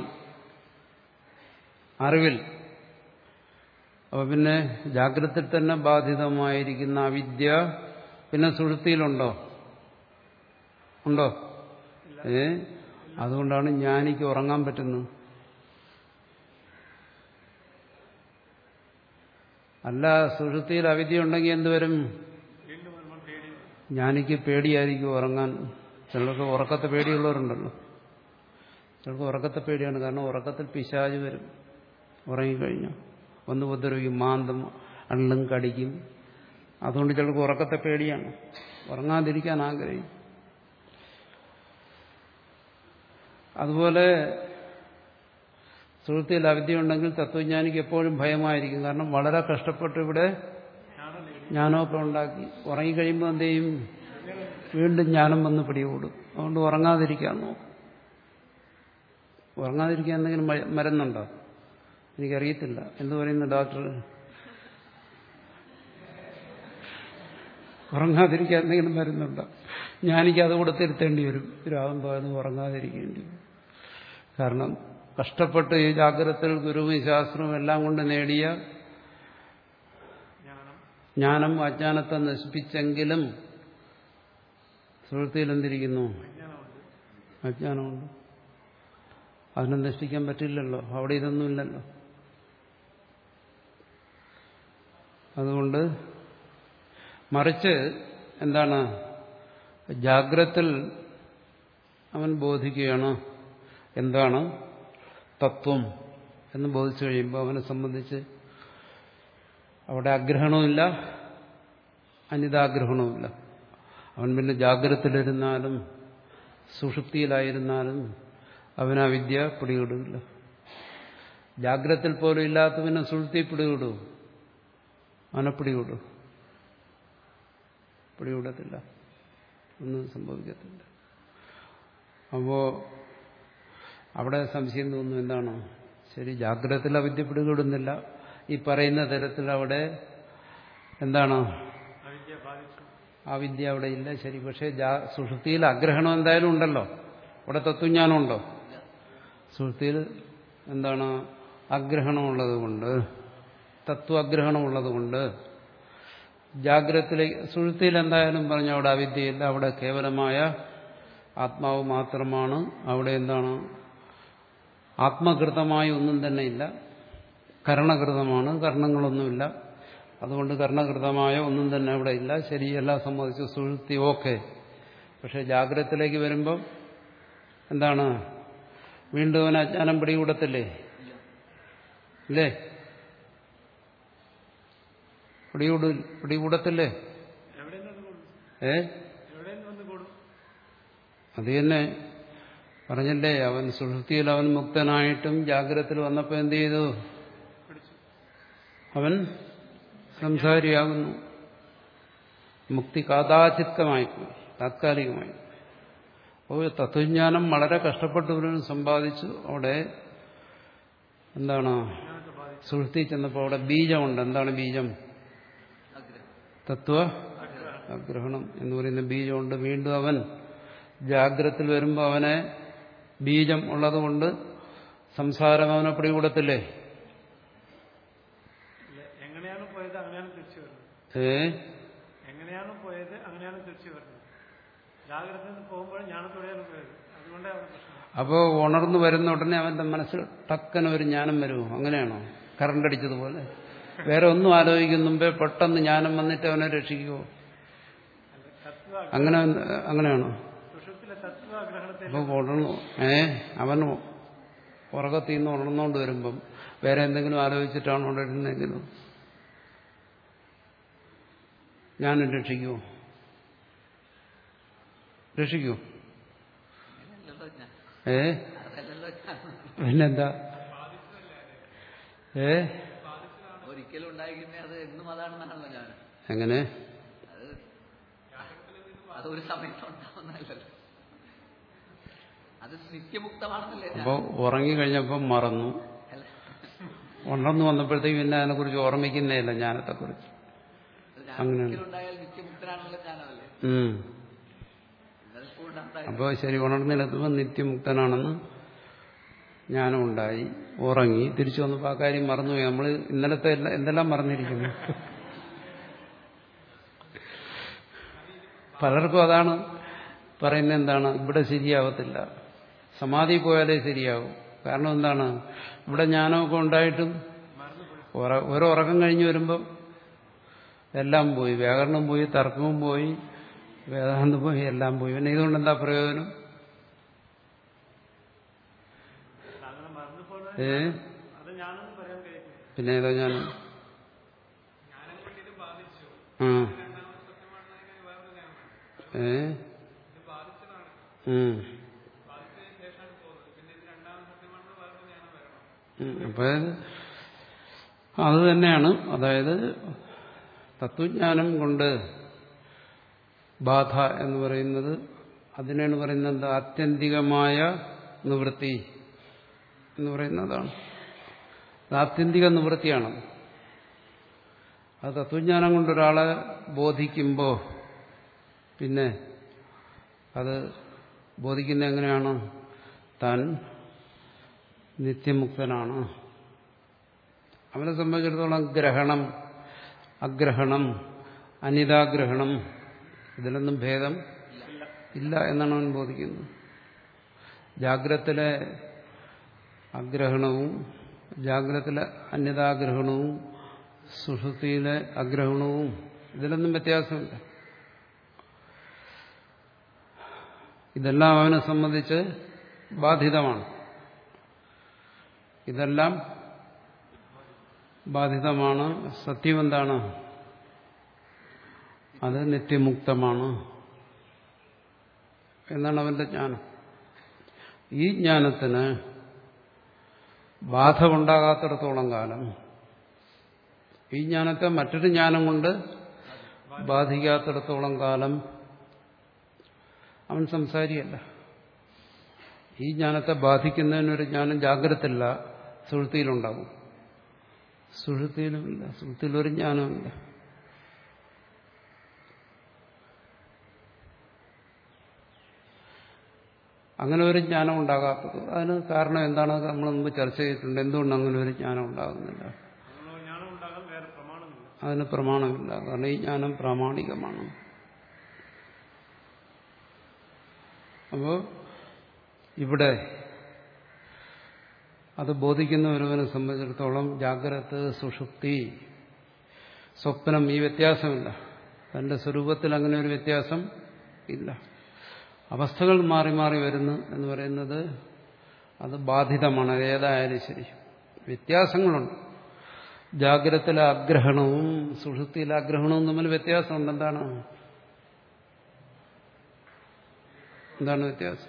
അറിവിൽ. അപ്പൊ പിന്നെ ജാഗ്രത്തിൽ തന്നെ ബാധിതമായിരിക്കുന്ന അവിദ്യ പിന്നെ സുഷുപ്തിയിലുണ്ടോ? ഉണ്ടോ? ഏ അതുകൊണ്ടാണ് ജ്ഞാനിക്ക് ഉറങ്ങാൻ പറ്റുന്നത്. അല്ല, സുഷുപ്തിയിൽ അവിദ്യ ഉണ്ടെങ്കിൽ എന്തുവരും? ജ്ഞാനിക്ക് പേടിയായിരിക്കും ഉറങ്ങാൻ. ചിലർക്ക് ഉറക്കത്തെ പേടിയുള്ളവരുണ്ടല്ലോ. ചിലർക്ക് ഉറക്കത്തെ പേടിയാണ്. കാരണം ഉറക്കത്തിൽ പിശാച് വരും. ഉറങ്ങിക്കഴിഞ്ഞു ഒന്ന് ഉപദ്രവിക്കും, മാന്തം, അള്ളും, കടിക്കും. അതുകൊണ്ട് ചിലർക്ക് ഉറക്കത്തെ പേടിയാണ്, ഉറങ്ങാതിരിക്കാൻ ആഗ്രഹിക്കും. അതുപോലെ സുഹൃത്തിയിൽ അവിദ്യ ഉണ്ടെങ്കിൽ തത്വജ്ഞാനിക്ക് എപ്പോഴും ഭയമായിരിക്കും. കാരണം വളരെ കഷ്ടപ്പെട്ട് ഇവിടെ ജ്ഞാനമൊക്കെ ഉണ്ടാക്കി ഉറങ്ങിക്കഴിയുമ്പോൾ എന്ത് ചെയ്യും? വീണ്ടും ജ്ഞാനം വന്ന് പിടികൂടും. അതുകൊണ്ട് ഉറങ്ങാതിരിക്കാൻ നോക്കും. ഉറങ്ങാതിരിക്കാൻ എന്തെങ്കിലും മരുന്നുണ്ടോ? എനിക്കറിയത്തില്ല. എന്തു പറയുന്നു ഡോക്ടർ? ഉറങ്ങാതിരിക്കാൻ എന്തെങ്കിലും മരുന്നുണ്ടോ? ഞാനിക്ക് അത് കൊടുത്തിരുത്തേണ്ടി വരും. രാവും പകലും ഉറങ്ങാതിരിക്കേണ്ടി വരും. കാരണം കഷ്ടപ്പെട്ട് ഈ ജാഗ്രതത്തിൽ ഗുരുവും ശാസ്ത്രവും എല്ലാം കൊണ്ട് നേടിയ ജ്ഞാനം അജ്ഞാനത്തെ നശിപ്പിച്ചെങ്കിലും സുഹൃത്തിയിൽ എന്തിരിക്കുന്നു? അജ്ഞാനമുണ്ട്. അതിനെ നശിപ്പിക്കാൻ പറ്റില്ലല്ലോ. അവിടെ ഇതൊന്നുമില്ലല്ലോ. അതുകൊണ്ട് മറിച്ച് എന്താണ്? ജാഗ്രത്തിൽ അവൻ ബോധിക്കുകയാണ് എന്താണ് തത്വം എന്ന് ബോധിച്ചു കഴിയുമ്പോൾ അവനെ സംബന്ധിച്ച് അവിടെ ആഗ്രഹണവുമില്ല, അനിതാഗ്രഹണവുമില്ല. അവൻ പിന്നെ ജാഗ്രതത്തിലിരുന്നാലും സുഷുപ്തിയിലായിരുന്നാലും അവനാ വിദ്യ പിടികൂടില്ല. ജാഗ്രതത്തിൽ പോലും ഇല്ലാത്ത പിന്നെ സുഷുപ്തി പിടികൂടൂ? അവനെ പിടികൂടൂ? പിടികൂടത്തില്ല, ഒന്നും സംഭവിക്കത്തില്ല. അപ്പോ അവിടെ സംശയം തോന്നുന്നു. എന്താണ്? ശരി, ജാഗ്രതത്തിൽ അവിദ്യ പിടികൂടുന്നില്ല. ഈ പറയുന്ന തരത്തിൽ അവിടെ എന്താണ്? ആ വിദ്യ അവിടെ ഇല്ല. ശരി, പക്ഷേ സുഷുപ്തിയിൽ അഗ്രഹണം എന്തായാലും ഉണ്ടല്ലോ. അവിടെ തത്വജ്ഞാനം ഉണ്ടോ? സുഷുപ്തിയിൽ എന്താണ്? അഗ്രഹണമുള്ളത് കൊണ്ട്, തത്വാഗ്രഹണമുള്ളത് കൊണ്ട് ജാഗ്രതത്തിലേക്ക് സുഷുപ്തിയിൽ എന്തായാലും പറഞ്ഞു അവിടെ അവിദ്യയില്ല. അവിടെ കേവലമായ ആത്മാവ് മാത്രമാണ്. അവിടെ എന്താണ്? ആത്മകൃതമായ ഒന്നും തന്നെ ഇല്ല. കരണകൃതമാണ്, കർണങ്ങളൊന്നുമില്ല. അതുകൊണ്ട് കർണകൃതമായ ഒന്നും തന്നെ അവിടെ ഇല്ല. ശരി, എല്ലാം സംബന്ധിച്ച് സുഷുപ്തി ഓക്കെ. പക്ഷെ ജാഗ്രതത്തിലേക്ക് വരുമ്പം എന്താണ്? വീണ്ടും അവൻ അജ്ഞാനം പിടികൂടത്തില്ലേ? ഇല്ലേ? പിടികൂട പിടികൂടത്തില്ലേ? ഏ അത് തന്നെ പറഞ്ഞല്ലേ. അവൻ സുഷുപ്തിയിൽ അവൻ മുക്തനായിട്ടും ജാഗ്രതത്തിൽ വന്നപ്പോൾ എന്ത് ചെയ്തു? അവൻ സംസാരിയാകുന്നു. മുക്തി കാതാചിത്തമായി, താത്കാലികമായി. അപ്പോൾ തത്വജ്ഞാനം വളരെ കഷ്ടപ്പെട്ടവരും സമ്പാദിച്ചു. അവിടെ എന്താണ് സുഹൃത്തി ചെന്നപ്പോൾ അവിടെ ബീജമുണ്ട്. എന്താണ് ബീജം? തത്വ അഗ്രഹണം എന്ന് പറയുന്ന ബീജമുണ്ട്. വീണ്ടും അവൻ ജാഗ്രതയിൽ വരുമ്പോൾ അവനെ ബീജം ഉള്ളതുകൊണ്ട് സംസാരം അവനെ പിടികൂടത്തില്ലേ? എങ്ങനെയാണ് പോയത് അങ്ങനെയാണ് തിരിച്ചു വരുന്നത്. ഏ എങ്ങനെയാണ് പോയത് അങ്ങനെയാണ് തിരിച്ചു വരുന്നത്. ജാഗ്രത പോകുമ്പോൾ ജ്ഞാനത്തോടെയാണ് പോയത്. അതുകൊണ്ടേ അവിടെ പ്രശ്നം. അപ്പോൾ ഉണർന്നു വരുന്ന ഉടനെ അവന്റെ മനസ്സിൽ ടക്കന ഒരു ജ്ഞാനം വരുമോ? അങ്ങനെയാണോ? കറണ്ട് അടിച്ചതുപോലെ വേറെ ഒന്നും ആലോചിക്കുന്ന മുമ്പേ പെട്ടെന്ന് ജ്ഞാനം വന്നിട്ട് അവനെ രക്ഷിക്കുമോ? അങ്ങനെ അങ്ങനെയാണോ? അപ്പൊ ഉണർന്നു ഏ അവൻ ഉറക്കത്തിൽ നിന്ന് ഉണർന്നുകൊണ്ട് വരുമ്പം വേറെ എന്തെങ്കിലും ആലോചിച്ചിട്ടാണ് ഉണരുന്നെങ്കിലും ഞാനും രക്ഷിക്കുമോ? രക്ഷിക്കുമോ? ഏ പിന്നെന്താ? ഏ ഒരിക്കലും ഉണ്ടായിരിക്കുന്നേ അത് എന്നും അതാണെന്നാണല്ലോ ഞാൻ. എങ്ങനെ? അതൊരു സമയത്ത് ഉണ്ടാവുന്നതല്ലല്ലോ, അത് നിത്യമുക്തമാണെന്നല്ലേ. അപ്പൊ ഉറങ്ങിക്കഴിഞ്ഞപ്പം മറന്നു, ഉണർന്നു വന്നപ്പോഴത്തേക്ക് പിന്നെ അതിനെ കുറിച്ച് ഓർമ്മിക്കുന്നേ ഇല്ല, ജ്ഞാനത്തെ കുറിച്ച്. അങ്ങനെയാണ്. നിത്യമുക്തനാണല്ലോ ജ്ഞാനമല്ലേ. ഉം അപ്പോൾ ശരി, ഉണർന്നിലെത്തുമ്പോൾ നിത്യമുക്തനാണെന്ന് ജ്ഞാനം ഉണ്ടായി. ഉറങ്ങി തിരിച്ചു വന്നപ്പോൾ ആ കാര്യം മറന്നുപോയി. നമ്മൾ ഇന്നലത്തെ എന്തെല്ലാം മറന്നിരിക്കുന്നു. പലർക്കും അതാണ് പറയുന്നത്. എന്താണ് ഇവിടെ ശരിയാവത്തില്ല, സമാധി പോയാലേ ശരിയാവും. കാരണം എന്താണ്, ഇവിടെ ജ്ഞാനമൊക്കെ ഉണ്ടായിട്ടും ഓരോ ഉറക്കം കഴിഞ്ഞ് വരുമ്പം എല്ലാം പോയി. വ്യാകരണം പോയി, തർക്കവും പോയി, വേദാന്തം പോയി, എല്ലാം പോയി. പിന്നെ ഇതുകൊണ്ട് എന്താ പ്രയോജനം? ഏ പിന്നെ ഏതോ ഞാൻ ആ ഏ അപ്പൊ അത് തന്നെയാണ്. അതായത് തത്വജ്ഞാനം കൊണ്ട് ബാധ എന്ന് പറയുന്നത്, അതിനാണ് പറയുന്നത് ആത്യന്തികമായ നിവൃത്തി എന്ന് പറയുന്നതാണ്. അത് ആത്യന്തിക നിവൃത്തിയാണ്. അത് തത്വജ്ഞാനം കൊണ്ട് ഒരാളെ ബോധിക്കുമ്പോൾ പിന്നെ അത് ബോധിക്കുന്ന എങ്ങനെയാണ്? താൻ നിത്യമുക്തനാണ്. അവനെ സംബന്ധിച്ചിടത്തോളം ഗ്രഹണം, അഗ്രഹണം, അനിതാഗ്രഹണം ഇതിലൊന്നും ഭേദം ഇല്ല എന്നാണ് അവൻ ബോധിക്കുന്നത്. ജാഗ്രതത്തിലെ അഗ്രഹണവും ജാഗ്രതത്തിലെ അന്യതാഗ്രഹണവും സുഷുപ്തിയിലെ അഗ്രഹണവും ഇതിലൊന്നും വ്യത്യാസമില്ല. ഇതെല്ലാം അവനെ സംബന്ധിച്ച് ബാധിതമാണ്. ഇതെല്ലാം ബാധിതമാണ്. സത്യം എന്താണ്? അത് നിത്യമുക്തമാണ് എന്നാണ് അവന്റെ ജ്ഞാനം. ഈ ജ്ഞാനത്തിന് ബാധ ഉണ്ടാകാത്തിടത്തോളം കാലം, ഈ ജ്ഞാനത്തെ മറ്റൊരു ജ്ഞാനം കൊണ്ട് ബാധിക്കാത്തിടത്തോളം കാലം അവൻ സംസാരിയല്ല. ഈ ജ്ഞാനത്തെ ബാധിക്കുന്നതിനൊരു ജ്ഞാനം ജാഗ്രതയില്ല, സുഷുപ്തിയിലുണ്ടാകും. സുഷുപ്തിയിലുമില്ല, സുഷുപ്തിയിലൊരു ജ്ഞാനമില്ല. അങ്ങനെ ഒരു ജ്ഞാനം ഉണ്ടാകാത്തത്, അതിന് കാരണം എന്താണ്? നമ്മൾ മുമ്പ് ചർച്ച ചെയ്തിട്ടുണ്ട്. എന്തുകൊണ്ട് അങ്ങനെ ഒരു ജ്ഞാനം ഉണ്ടാകുന്നില്ല? അതിന് പ്രമാണമില്ല. കാരണം ഈ ജ്ഞാനം പ്രാമാണികമാണ്. അപ്പോൾ ഇവിടെ അത് ബോധിക്കുന്ന ഒരുവനെ സംബന്ധിച്ചിടത്തോളം ജാഗ്രത, സുഷുപ്തി, സ്വപ്നം, ഈ വ്യത്യാസമില്ല. തന്റെ സ്വരൂപത്തിൽ അങ്ങനെ ഒരു വ്യത്യാസം ഇല്ല. അവസ്ഥകൾ മാറി മാറി വരുന്നു എന്ന് പറയുന്നത് അത് ബാധിതമാണ്. അത് ഏതായാലും ശരി, വ്യത്യാസങ്ങളുണ്ട്. ജാഗ്രതയിലെ ആഗ്രഹണവും സുഷുപ്തിയിലെ ആഗ്രഹണവും തമ്മിൽ വ്യത്യാസമുണ്ട്. എന്താണ് എന്താണ് വ്യത്യാസം?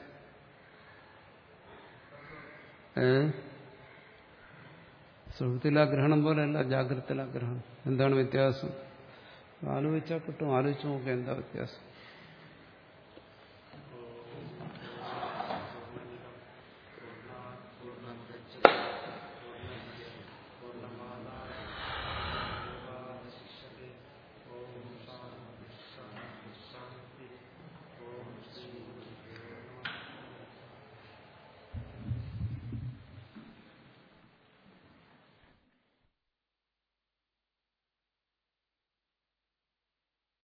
ഏ സുഷുപ്തിയിലെ ആഗ്രഹണം പോലെയല്ല ജാഗ്രതയിലെ ആഗ്രഹണം. എന്താണ് വ്യത്യാസം? ആലോചിച്ചാൽ കിട്ടും. ആലോചിച്ച് നോക്കുക എന്താ വ്യത്യാസം.